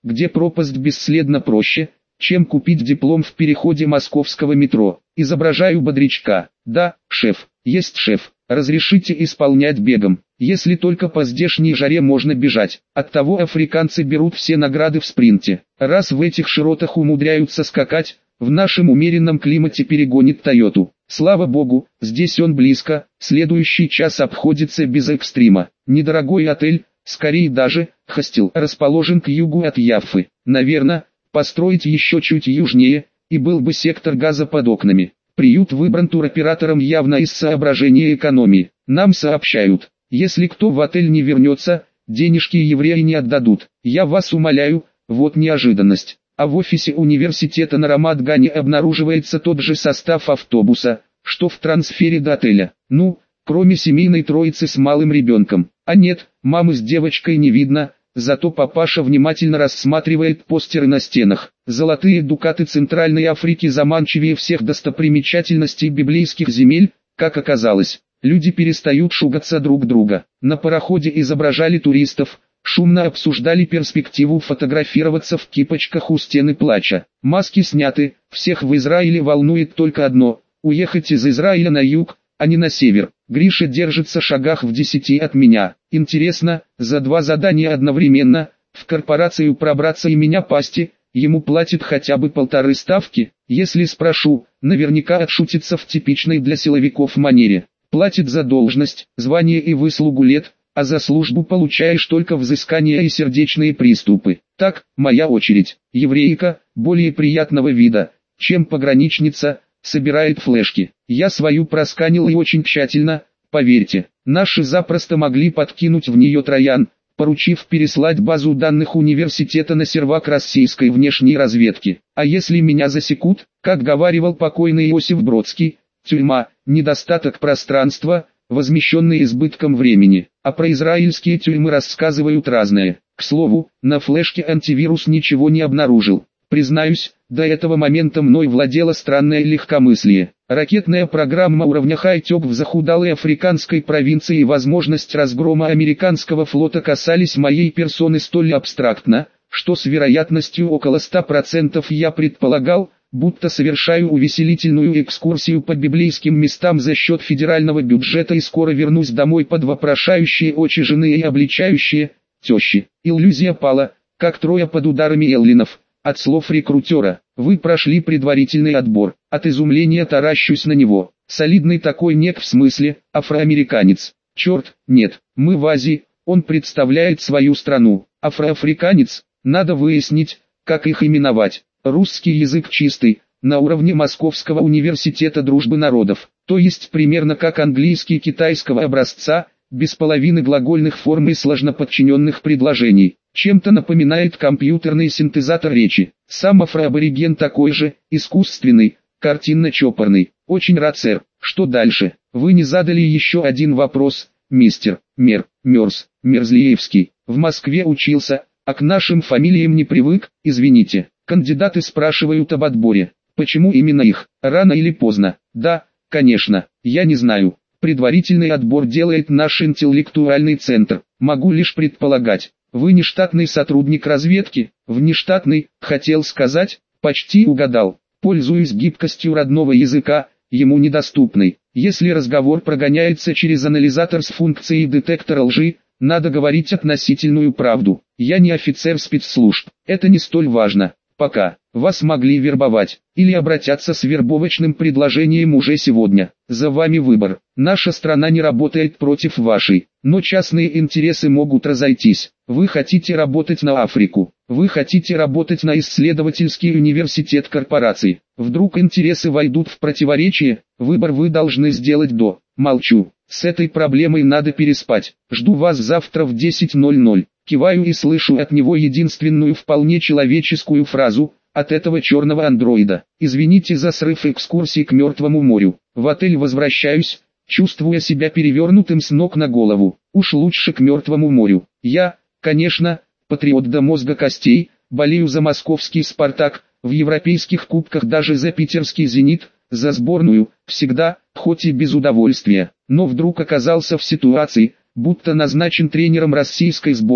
где пропасть бесследно проще, чем купить диплом в переходе московского метро. Изображаю бодрячка. Да, шеф, есть шеф. Разрешите исполнять бегом, если только по здешней жаре можно бежать. Оттого африканцы берут все награды в спринте. Раз в этих широтах умудряются скакать, в нашем умеренном климате перегонит Тойоту. Слава богу, здесь он близко, следующий час обходится без экстрима. Недорогой отель, скорее даже, хостел, расположен к югу от Яффы. Наверное, построить еще чуть южнее, и был бы сектор газа под окнами. Приют выбран туроператором явно из соображения экономии. Нам сообщают, если кто в отель не вернется, денежки евреи не отдадут. Я вас умоляю, вот неожиданность. А в офисе университета на Рамат-Гане обнаруживается тот же состав автобуса, что в трансфере до отеля. Ну, кроме семейной троицы с малым ребенком. А нет, мамы с девочкой не видно. Зато папаша внимательно рассматривает постеры на стенах. Золотые дукаты Центральной Африки заманчивее всех достопримечательностей библейских земель, как оказалось. Люди перестают шугаться друг друга. На пароходе изображали туристов, шумно обсуждали перспективу фотографироваться в кипочках у стены плача. Маски сняты, всех в Израиле волнует только одно – уехать из Израиля на юг, а не на север. Гриша держится шагах в десяти от меня. Интересно, за два задания одновременно, в корпорацию пробраться и меня пасти, ему платят хотя бы полторы ставки? Если спрошу, наверняка отшутится в типичной для силовиков манере. Платит за должность, звание и выслугу лет, а за службу получаешь только взыскания и сердечные приступы. Так, моя очередь. Еврейка, более приятного вида, чем пограничница, собирает флешки. Я свою просканил и очень тщательно, поверьте. Наши запросто могли подкинуть в нее троян, поручив переслать базу данных университета на сервак российской внешней разведки. А если меня засекут, как говаривал покойный Иосиф Бродский, тюрьма, недостаток пространства, возмещенный избытком времени. А про израильские тюрьмы рассказывают разное. К слову, на флешке антивирус ничего не обнаружил. Признаюсь, до этого момента мной владело странное легкомыслие. Ракетная программа уровня хай-тек в захудалой африканской провинции и возможность разгрома американского флота касались моей персоны столь абстрактно, что с вероятностью около ста процентов я предполагал, будто совершаю увеселительную экскурсию по библейским местам за счет федерального бюджета и скоро вернусь домой под вопрошающие очи жены и обличающие тещи. Иллюзия пала, как Троя под ударами эллинов. От слов рекрутера, вы прошли предварительный отбор. От изумления таращусь на него. Солидный такой нек в смысле, афроамериканец. Черт, нет, мы в Азии, он представляет свою страну. Афроафриканец, надо выяснить, как их именовать. Русский язык чистый, на уровне Московского университета дружбы народов. То есть примерно как английский китайского образца, без половины глагольных форм и сложноподчиненных предложений. Чем-то напоминает компьютерный синтезатор речи. Сам афроабориген такой же, искусственный, картинно-чопорный. Очень рад, сэр. Что дальше? Вы не задали еще один вопрос, мистер Мер, Мерз, Мерзлиевский. В Москве учился, а к нашим фамилиям не привык, извините. Кандидаты спрашивают об отборе. Почему именно их? Рано или поздно? Да, конечно, я не знаю. Предварительный отбор делает наш интеллектуальный центр. Могу лишь предполагать. Вы не штатный сотрудник разведки? Внештатный, хотел сказать, почти угадал. Пользуюсь гибкостью родного языка, ему недоступной. Если разговор прогоняется через анализатор с функцией детектора лжи, надо говорить относительную правду. Я не офицер спецслужб, это не столь важно. Пока вас могли вербовать, или обратятся с вербовочным предложением уже сегодня. За вами выбор. Наша страна не работает против вашей, но частные интересы могут разойтись. Вы хотите работать на Африку, вы хотите работать на исследовательский университет корпораций. Вдруг интересы войдут в противоречие, выбор вы должны сделать до. Молчу. С этой проблемой надо переспать. Жду вас завтра в десять ноль ноль. Киваю и слышу от него единственную вполне человеческую фразу, от этого черного андроида. Извините за срыв экскурсии к Мертвому морю. В отель возвращаюсь, чувствуя себя перевернутым с ног на голову. Уж лучше к Мертвому морю. Я, конечно, патриот до мозга костей, болею за московский «Спартак», в европейских кубках даже за питерский «Зенит», за сборную, всегда, хоть и без удовольствия. Но вдруг оказался в ситуации, будто назначен тренером российской сборной,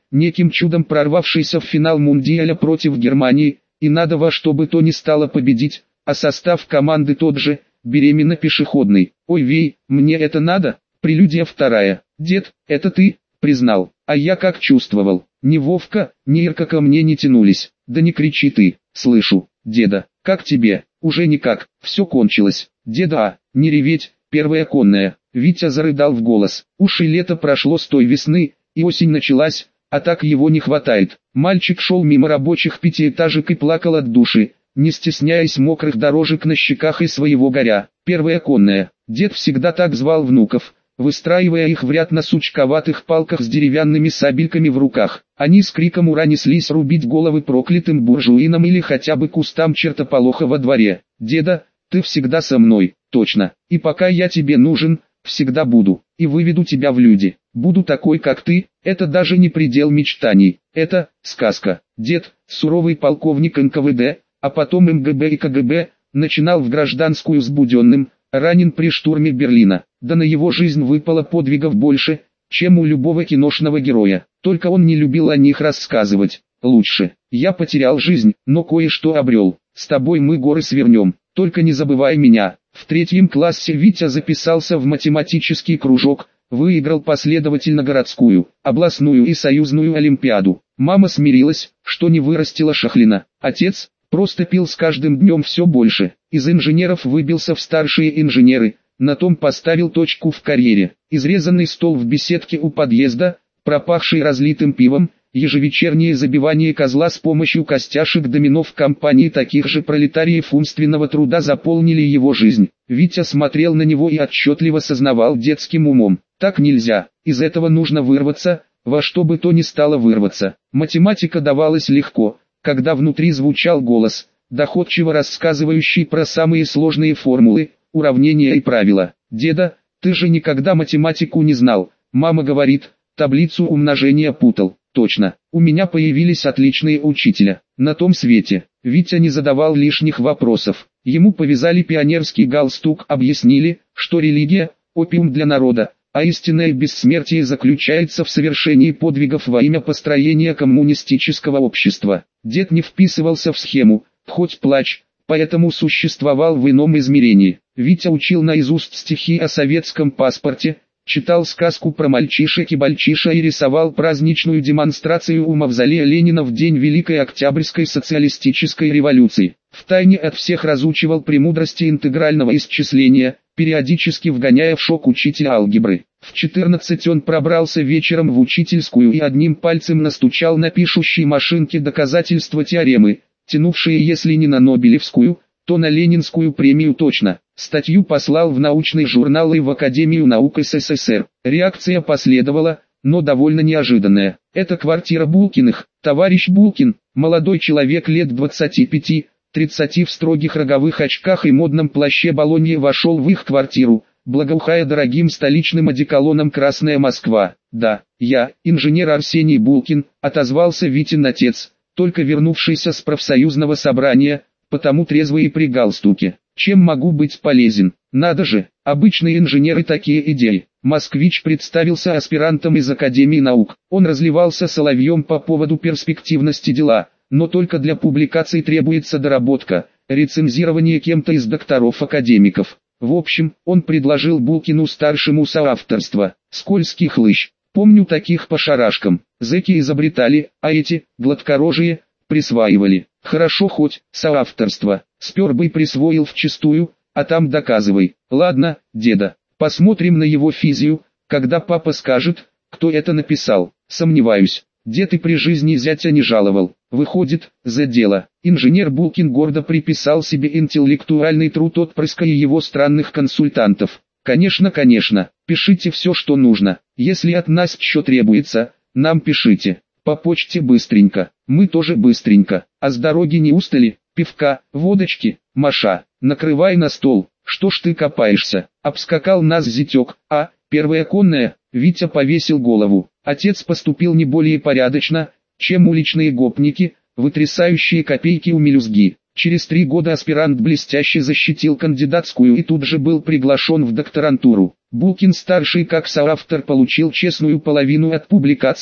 неким чудом прорвавшийся в финал Мундиаля против Германии, и надо во что бы то ни стало победить, а состав команды тот же, беременно-пешеходный. Ой вей, мне это надо? Прелюдия вторая. Дед, это ты, признал, а я как чувствовал. Ни Вовка, ни Ирка ко мне не тянулись. Да не кричи ты, слышу. Деда, как тебе? Уже никак, все кончилось. Деда, а, не реветь, первая конная. Витя зарыдал в голос. Уж и лето прошло с той весны, и осень началась, а так его не хватает. Мальчик шел мимо рабочих пятиэтажек и плакал от души, не стесняясь мокрых дорожек на щеках и своего горя. Первая конная. Дед всегда так звал внуков, выстраивая их в ряд на сучковатых палках с деревянными сабельками в руках. Они с криком «Ура!» неслись рубить головы проклятым буржуинам или хотя бы кустам чертополоха во дворе. «Деда, ты всегда со мной, точно, и пока я тебе нужен, всегда буду, и выведу тебя в люди. Буду такой, как ты, это даже не предел мечтаний, это сказка». Дед, суровый полковник эн ка вэ дэ, а потом эм гэ бэ и ка гэ бэ, начинал в гражданскую сбуденным, ранен при штурме Берлина. Да на его жизнь выпало подвигов больше, чем у любого киношного героя, только он не любил о них рассказывать. Лучше. Я потерял жизнь, но кое-что обрел. С тобой мы горы свернем, только не забывай меня. В третьем классе Витя записался в математический кружок, выиграл последовательно городскую, областную и союзную олимпиаду. Мама смирилась, что не вырастила Шахлина. Отец просто пил с каждым днем все больше. Из инженеров выбился в старшие инженеры, на том поставил точку в карьере. Изрезанный стол в беседке у подъезда, пропахший разлитым пивом, ежевечернее забивание козла с помощью костяшек домино в компании таких же пролетариев умственного труда заполнили его жизнь. Витя смотрел на него и отчетливо сознавал детским умом: так нельзя, из этого нужно вырваться, во что бы то ни стало вырваться. Математика давалась легко, когда внутри звучал голос, доходчиво рассказывающий про самые сложные формулы, уравнения и правила. «Деда, ты же никогда математику не знал», мама говорит, таблицу умножения путал. Точно, у меня появились отличные учителя. На том свете Витя не задавал лишних вопросов. Ему повязали пионерский галстук, объяснили, что религия – опиум для народа, а истинное бессмертие заключается в совершении подвигов во имя построения коммунистического общества. Дед не вписывался в схему, хоть плачь, поэтому существовал в ином измерении. Витя учил наизусть стихи о советском паспорте, читал сказку про мальчишек и бальчиша и рисовал праздничную демонстрацию у мавзолея Ленина в день Великой Октябрьской социалистической революции. Втайне от всех разучивал премудрости интегрального исчисления, периодически вгоняя в шок учителя алгебры. В четырнадцать он пробрался вечером в учительскую и одним пальцем настучал на пишущей машинке доказательства теоремы, тянувшие если не на Нобелевскую, то на Ленинскую премию точно. Статью послал в научный журнал и в Академию наук эс эс эс эр. Реакция последовала, но довольно неожиданная. Это квартира Булкиных. Товарищ Булкин, молодой человек лет двадцати пяти тридцати в строгих роговых очках и модном плаще Болоньи вошел в их квартиру, благоухая дорогим столичным одеколоном «Красная Москва». «Да, я, инженер Арсений Булкин», отозвался Витин отец, только вернувшийся с профсоюзного собрания, потому трезвый и при галстуке. «Чем могу быть полезен? Надо же, обычные инженеры такие идеи». Москвич представился аспирантом из Академии наук. Он разливался соловьем по поводу перспективности дела, но только для публикаций требуется доработка, рецензирование кем-то из докторов-академиков. В общем, он предложил Булкину-старшему соавторство. Скользкий хлыщ. Помню таких по шарашкам. Зэки изобретали, а эти, гладкорожие, присваивали. Хорошо хоть, соавторство. Спер бы и присвоил вчистую, а там доказывай. Ладно, деда, посмотрим на его физию, когда папа скажет, кто это написал. Сомневаюсь. Дед и при жизни зятя не жаловал. Выходит, за дело. Инженер Булкин гордо приписал себе интеллектуальный труд отпрыска и его странных консультантов. Конечно, конечно, пишите все, что нужно. Если от нас что требуется, нам пишите. По почте быстренько, мы тоже быстренько. А с дороги не устали? Пивка, водочки, Маша, накрывай на стол. Что ж ты копаешься? Обскакал нас зятек, а, первая конная. Витя повесил голову. Отец поступил не более порядочно, чем уличные гопники, вытрясающие копейки у мелюзги. Через три года аспирант блестяще защитил кандидатскую и тут же был приглашен в докторантуру. Булкин-старший как соавтор получил честную половину от публикаций,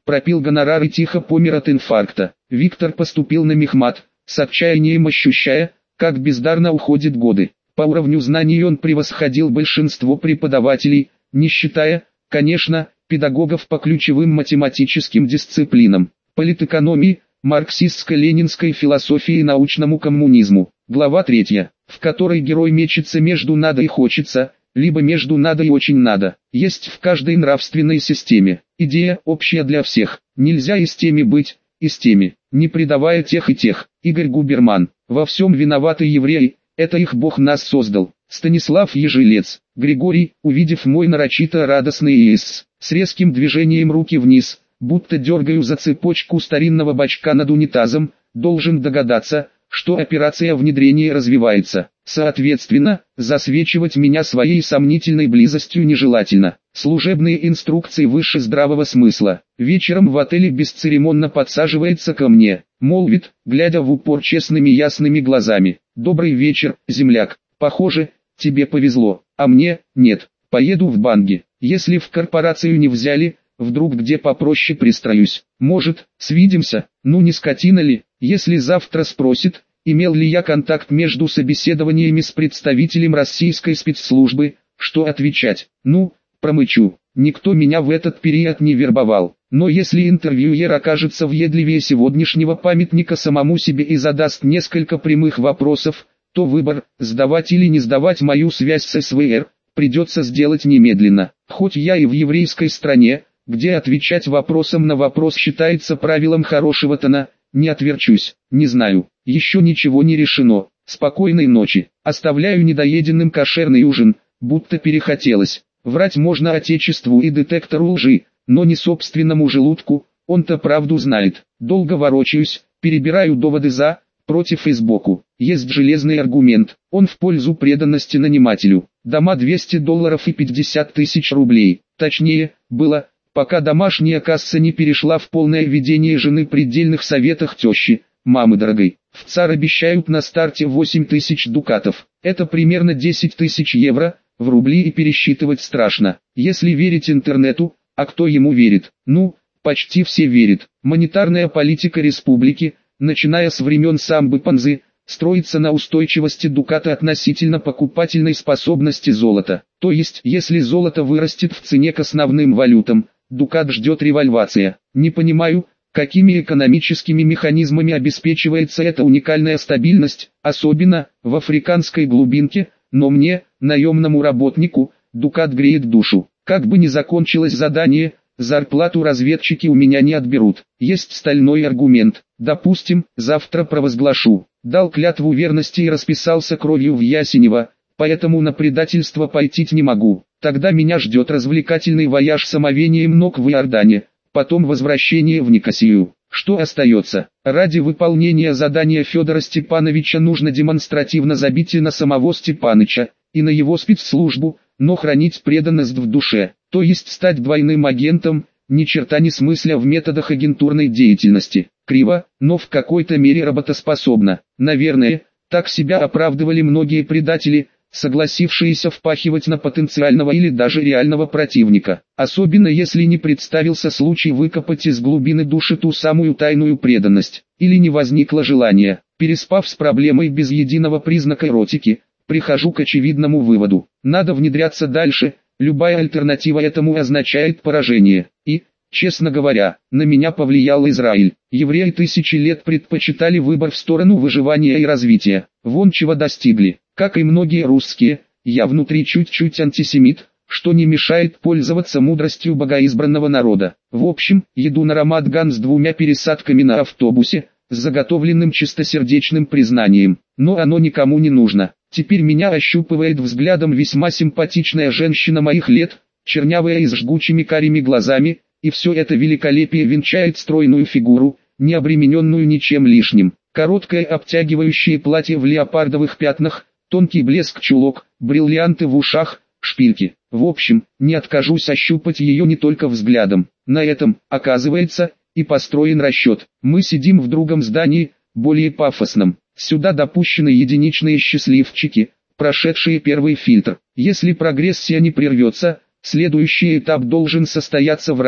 пропил гонорар и тихо помер от инфаркта. Виктор поступил на мехмат, с отчаянием ощущая, как бездарно уходят годы. По уровню знаний он превосходил большинство преподавателей, не считая, конечно, педагогов по ключевым математическим дисциплинам, политэкономии, марксистско-ленинской философии и научному коммунизму. Глава третья, в которой герой мечется между надо и хочется, либо между надо и очень надо. Есть в каждой нравственной системе идея, общая для всех. Нельзя и с теми быть, и с теми, не предавая тех и тех. Игорь Губерман. Во всем виноваты евреи, это их Бог нас создал. Станислав Ежелец. Григорий, увидев мой нарочито радостный ИС, с резким движением руки вниз, будто дергаю за цепочку старинного бачка над унитазом, должен догадаться, что операция внедрения развивается. Соответственно, засвечивать меня своей сомнительной близостью нежелательно. Служебные инструкции выше здравого смысла. Вечером в отеле бесцеремонно подсаживается ко мне, молвит, глядя в упор честными ясными глазами: «Добрый вечер, земляк. Похоже, тебе повезло, а мне – нет. Поеду в Банги. Если в корпорацию не взяли, вдруг где попроще пристроюсь. Может, свидимся? Ну не скотина ли? Если завтра спросит, имел ли я контакт между собеседованиями с представителем российской спецслужбы, что отвечать? Ну, промычу. Никто меня в этот период не вербовал. Но если интервьюер окажется въедливее сегодняшнего памятника самому себе и задаст несколько прямых вопросов, то выбор, сдавать или не сдавать мою связь с СВР, придется сделать немедленно. Хоть я и в еврейской стране, где отвечать вопросом на вопрос считается правилом хорошего тона, не отверчусь. Не знаю, еще ничего не решено. Спокойной ночи. Оставляю недоеденным кошерный ужин, будто перехотелось. Врать можно отечеству и детектору лжи, но не собственному желудку, он-то правду знает. Долго ворочаюсь, перебираю доводы за, против и сбоку. Есть железный аргумент, он в пользу преданности нанимателю. Дома двести долларов и пятьдесят тысяч рублей. Точнее, было, пока домашняя касса не перешла в полное ведение жены при дельных советах тещи: «Мамы дорогой, в ЦАР обещают на старте восемь тысяч дукатов. Это примерно десять тысяч евро, в рубли и пересчитывать страшно. Если верить интернету, а кто ему верит? Ну, почти все верят. Монетарная политика республики, начиная с времен самбы Панзы, строится на устойчивости дуката относительно покупательной способности золота. То есть, если золото вырастет в цене к основным валютам, дукат ждет ревальвация. Не понимаю, какими экономическими механизмами обеспечивается эта уникальная стабильность, особенно в африканской глубинке, но мне, наемному работнику, дукат греет душу. Как бы ни закончилось задание, зарплату разведчики у меня не отберут. Есть стальной аргумент. Допустим, завтра провозглашу: дал клятву верности и расписался кровью в Ясенево, поэтому на предательство пойти не могу. Тогда меня ждет развлекательный вояж с омовением ног в Иордане, потом возвращение в Никосию. Что остается? Ради выполнения задания Федора Степановича нужно демонстративно забить и на самого Степаныча, и на его спецслужбу, но хранить преданность в душе, то есть стать двойным агентом, ни черта не смысля в методах агентурной деятельности. Криво, но в какой-то мере работоспособно. Наверное, так себя оправдывали многие предатели, согласившиеся впахивать на потенциального или даже реального противника. Особенно если не представился случай выкопать из глубины души ту самую тайную преданность, или не возникло желания. Переспав с проблемой без единого признака эротики, прихожу к очевидному выводу: надо внедряться дальше, любая альтернатива этому означает поражение. И, честно говоря, на меня повлиял Израиль. Евреи тысячи лет предпочитали выбор в сторону выживания и развития. Вон чего достигли. Как и многие русские, я внутри чуть-чуть антисемит, что не мешает пользоваться мудростью богоизбранного народа. В общем, еду на Рамат-Ган с двумя пересадками на автобусе, с заготовленным чистосердечным признанием. Но оно никому не нужно. Теперь меня ощупывает взглядом весьма симпатичная женщина моих лет, чернявая и с жгучими карими глазами, и все это великолепие венчает стройную фигуру, не обремененную ничем лишним. Короткое обтягивающее платье в леопардовых пятнах, тонкий блеск чулок, бриллианты в ушах, шпильки. В общем, не откажусь ощупать ее не только взглядом. На этом, оказывается, и построен расчет. Мы сидим в другом здании, более пафосном. Сюда допущены единичные счастливчики, прошедшие первый фильтр. Если прогрессия не прервется, следующий этап должен состояться в раю,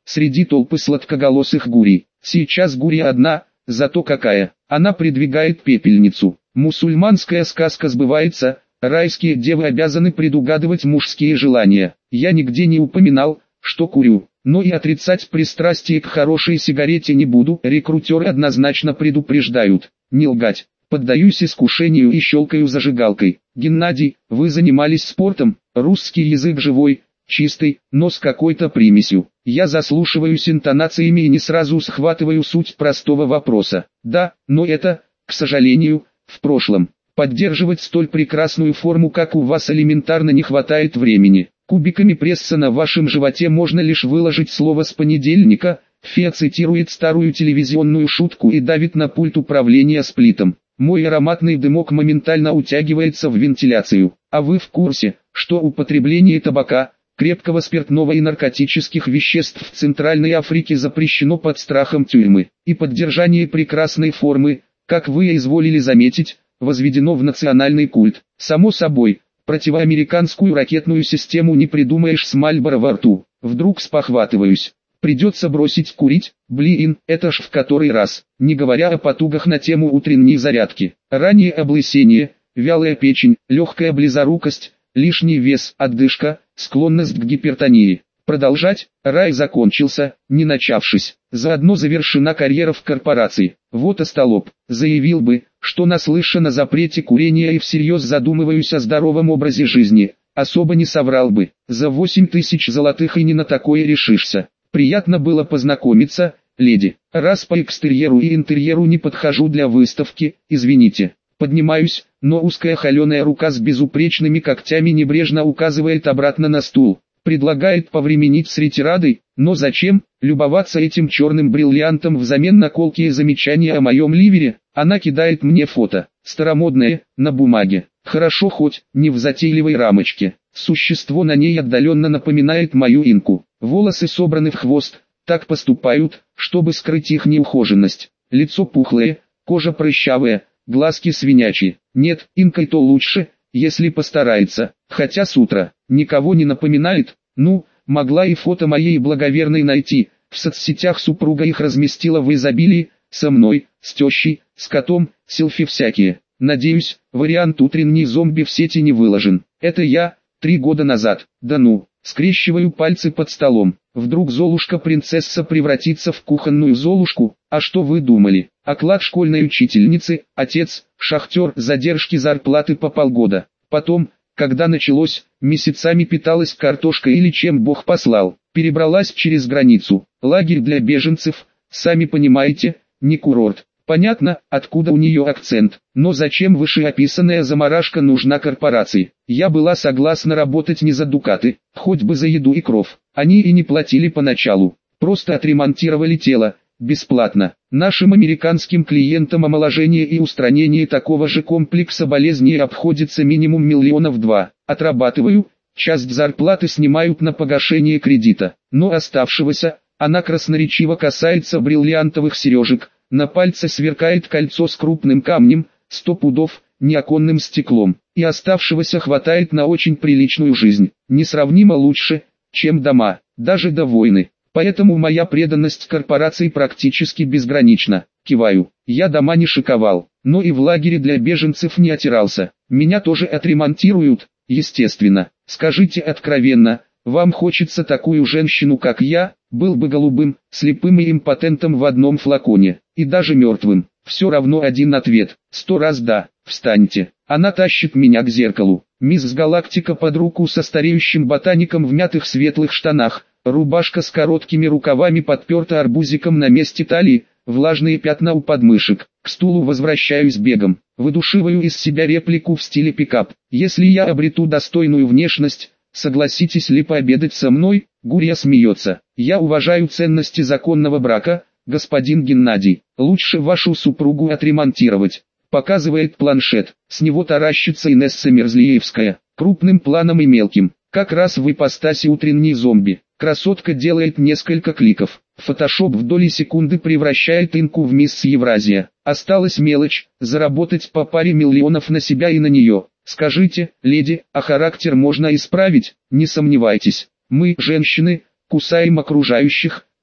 среди толпы сладкоголосых гурий. Сейчас гурия одна, зато какая. Она придвигает пепельницу. Мусульманская сказка сбывается, райские девы обязаны предугадывать мужские желания. Я нигде не упоминал, что курю, но и отрицать пристрастие к хорошей сигарете не буду. Рекрутеры однозначно предупреждают, не лгать. Поддаюсь искушению и щелкаю зажигалкой. Геннадий, вы занимались спортом? Русский язык живой, чистый, но с какой-то примесью. Я заслушиваюсь интонациями и не сразу схватываю суть простого вопроса. Да, но это, к сожалению, в прошлом. Поддерживать столь прекрасную форму, как у вас, элементарно не хватает времени. Кубиками пресса на вашем животе можно лишь выложить слово с понедельника. Фея цитирует старую телевизионную шутку и давит на пульт управления сплитом. Мой ароматный дымок моментально утягивается в вентиляцию. А вы в курсе, что употребление табака, крепкого спиртного и наркотических веществ в Центральной Африке запрещено под страхом тюрьмы, и поддержание прекрасной формы, как вы изволили заметить, возведено в национальный культ. Само собой, противоамериканскую ракетную систему не придумаешь с Мальборо во рту. Вдруг спохватываюсь. Придется бросить курить, блин, это ж в который раз, не говоря о потугах на тему утренней зарядки. Раннее облысение, вялая печень, легкая близорукость, лишний вес, отдышка, склонность к гипертонии. Продолжать, рай закончился, не начавшись. Заодно завершена карьера в корпорации. Вот остолоп, заявил бы, что наслышан о запрете курения и всерьез задумываюсь о здоровом образе жизни. Особо не соврал бы, за восемь тысяч золотых и не на такое решишься. Приятно было познакомиться, леди. Раз по экстерьеру и интерьеру не подхожу для выставки, извините. Поднимаюсь, но узкая холеная рука с безупречными когтями небрежно указывает обратно на стул. Предлагает повременить с ретирадой, но зачем? Любоваться этим черным бриллиантом взамен на колкие замечания о моем ливере. Она кидает мне фото, старомодное, на бумаге. Хорошо хоть, не в затейливой рамочке. Существо на ней отдаленно напоминает мою инку. Волосы собраны в хвост, так поступают, чтобы скрыть их неухоженность. Лицо пухлое, кожа прыщавая, глазки свинячьи. Нет, инкой то лучше, если постарается. Хотя с утра, никого не напоминает. Ну, могла и фото моей благоверной найти. В соцсетях супруга их разместила в изобилии. Со мной, с тещей, с котом, селфи всякие. Надеюсь, вариант утренней зомби в сети не выложен. Это я, три года назад. Да ну. Скрещиваю пальцы под столом. Вдруг Золушка-принцесса превратится в кухонную Золушку? А что вы думали? Оклад школьной учительницы, отец, шахтер, задержки зарплаты по полгода. Потом, когда началось, месяцами питалась картошкой или чем Бог послал. Перебралась через границу. Лагерь для беженцев, сами понимаете, не курорт. Понятно, откуда у нее акцент, но зачем вышеописанная заморашка нужна корпорации? Я была согласна работать не за дукаты, хоть бы за еду и кров. Они и не платили поначалу, просто отремонтировали тело, бесплатно. Нашим американским клиентам омоложение и устранение такого же комплекса болезней обходится минимум миллионов два. Отрабатываю, часть зарплаты снимают на погашение кредита, но оставшегося, она красноречиво касается бриллиантовых сережек. На пальце сверкает кольцо с крупным камнем, сто пудов, не оконным стеклом, и оставшегося хватает на очень приличную жизнь, несравнимо лучше, чем дома, даже до войны. Поэтому моя преданность корпорации практически безгранична. Киваю, я дома не шиковал, но и в лагере для беженцев не отирался. Меня тоже отремонтируют, естественно. Скажите откровенно, вам хочется такую женщину, как я? Был бы голубым, слепым и импотентом в одном флаконе, и даже мертвым. Все равно один ответ, сто раз да. Встаньте. Она тащит меня к зеркалу. Мисс Галактика под руку со стареющим ботаником в мятых светлых штанах. Рубашка с короткими рукавами подперта арбузиком на месте талии, влажные пятна у подмышек. К стулу возвращаюсь бегом. Выдушиваю из себя реплику в стиле пикап. Если я обрету достойную внешность, согласитесь ли пообедать со мной? Гурия смеется. Я уважаю ценности законного брака, господин Геннадий. Лучше вашу супругу отремонтировать. Показывает планшет. С него таращится Инесса Мерзлиевская. Крупным планом и мелким. Как раз в ипостаси утренней зомби. Красотка делает несколько кликов. Фотошоп в доли секунды превращает инку в мисс Евразия. Осталась мелочь, заработать по паре миллионов на себя и на нее. Скажите, леди, а характер можно исправить? Не сомневайтесь. Мы, женщины, кусаем окружающих,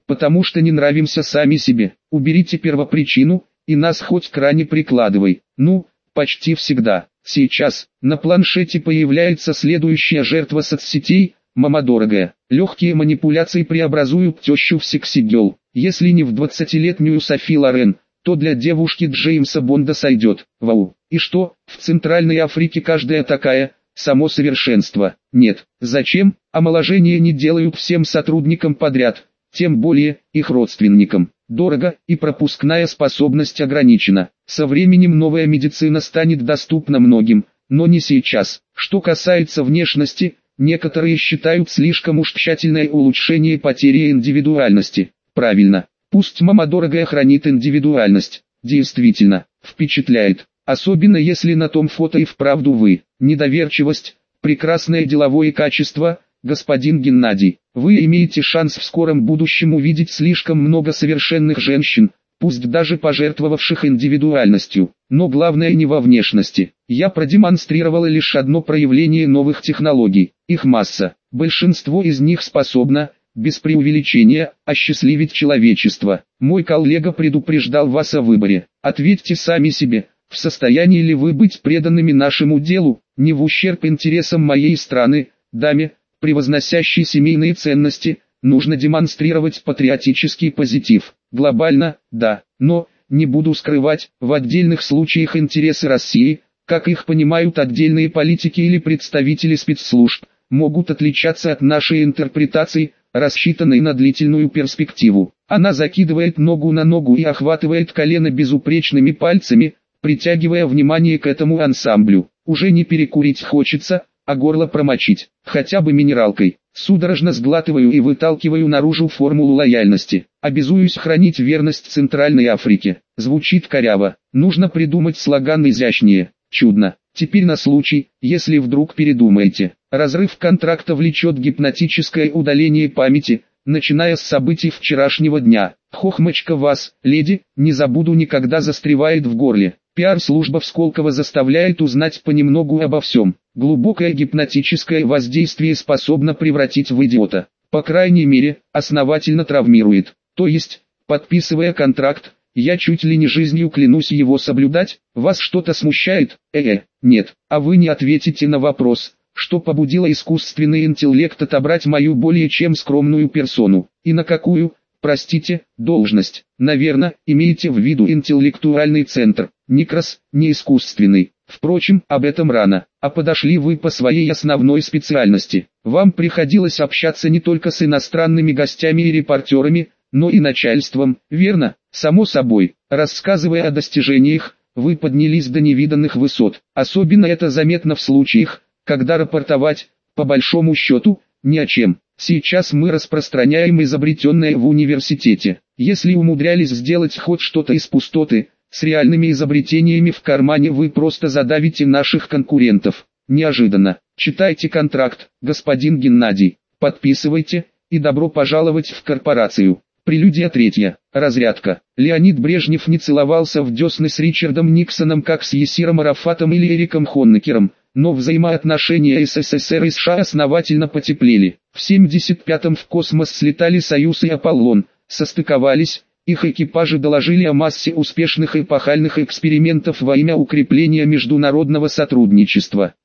потому что не нравимся сами себе. Уберите первопричину, и нас хоть к ране прикладывай. Ну, почти всегда. Сейчас, на планшете появляется следующая жертва соцсетей, мама дорогая. Легкие манипуляции преобразуют тещу в секси-гелл. Если не в двадцатилетнюю Софи Лорен, то для девушки Джеймса Бонда сойдет. Вау. И что, в Центральной Африке каждая такая, само совершенство? Нет. Зачем? Омоложение не делают всем сотрудникам подряд, тем более, их родственникам. Дорого, и пропускная способность ограничена. Со временем новая медицина станет доступна многим, но не сейчас. Что касается внешности, некоторые считают слишком уж тщательное улучшение потери индивидуальности. Правильно. Пусть мама дорогая хранит индивидуальность. Действительно, впечатляет. Особенно если на том фото и вправду вы. Недоверчивость, прекрасное деловое качество, господин Геннадий. Вы имеете шанс в скором будущем увидеть слишком много совершенных женщин, пусть даже пожертвовавших индивидуальностью. Но главное не во внешности. Я продемонстрировала лишь одно проявление новых технологий. Их масса. Большинство из них способно, без преувеличения, осчастливить человечество. Мой коллега предупреждал вас о выборе. Ответьте сами себе, в состоянии ли вы быть преданными нашему делу, не в ущерб интересам моей страны. Даме, превозносящей семейные ценности, нужно демонстрировать патриотический позитив. Глобально, да, но, не буду скрывать, в отдельных случаях интересы России, как их понимают отдельные политики или представители спецслужб, могут отличаться от нашей интерпретации, рассчитанной на длительную перспективу. Она закидывает ногу на ногу и охватывает колено безупречными пальцами, притягивая внимание к этому ансамблю. Уже не перекурить хочется, а горло промочить, хотя бы минералкой. Судорожно сглатываю и выталкиваю наружу формулу лояльности. Обязуюсь хранить верность Центральной Африке. Звучит коряво. Нужно придумать слоган изящнее. Чудно. Теперь на случай, если вдруг передумаете. Разрыв контракта влечет гипнотическое удаление памяти, начиная с событий вчерашнего дня. Хохмочка вас, леди, не забуду никогда застревает в горле. Пиар-служба в Сколково заставляет узнать понемногу обо всем. Глубокое гипнотическое воздействие способно превратить в идиота. По крайней мере, основательно травмирует. То есть, подписывая контракт, я чуть ли не жизнью клянусь его соблюдать. Вас что-то смущает? Э-э, нет. А вы не ответите на вопрос, что побудило искусственный интеллект отобрать мою более чем скромную персону. И на какую, простите, должность? Наверное, имеете в виду интеллектуальный центр. Никрос, не искусственный. Впрочем, об этом рано. А подошли вы по своей основной специальности. Вам приходилось общаться не только с иностранными гостями и репортерами, но и начальством, верно? Само собой, рассказывая о достижениях, вы поднялись до невиданных высот. Особенно это заметно в случаях, когда рапортовать, по большому счету, ни о чем. Сейчас мы распространяем изобретенное в университете. Если умудрялись сделать хоть что-то из пустоты, с реальными изобретениями в кармане вы просто задавите наших конкурентов. Неожиданно. Читайте контракт, господин Геннадий. Подписывайте, и добро пожаловать в корпорацию. Прелюдия третья. Разрядка. Леонид Брежнев не целовался в десны с Ричардом Никсоном как с Ясиром Арафатом или Эриком Хонекером, но взаимоотношения СССР и США основательно потеплели. В семьдесят пятом в космос слетали Союз и Аполлон, состыковались, их экипажи доложили о массе успешных эпохальных экспериментов во имя укрепления международного сотрудничества.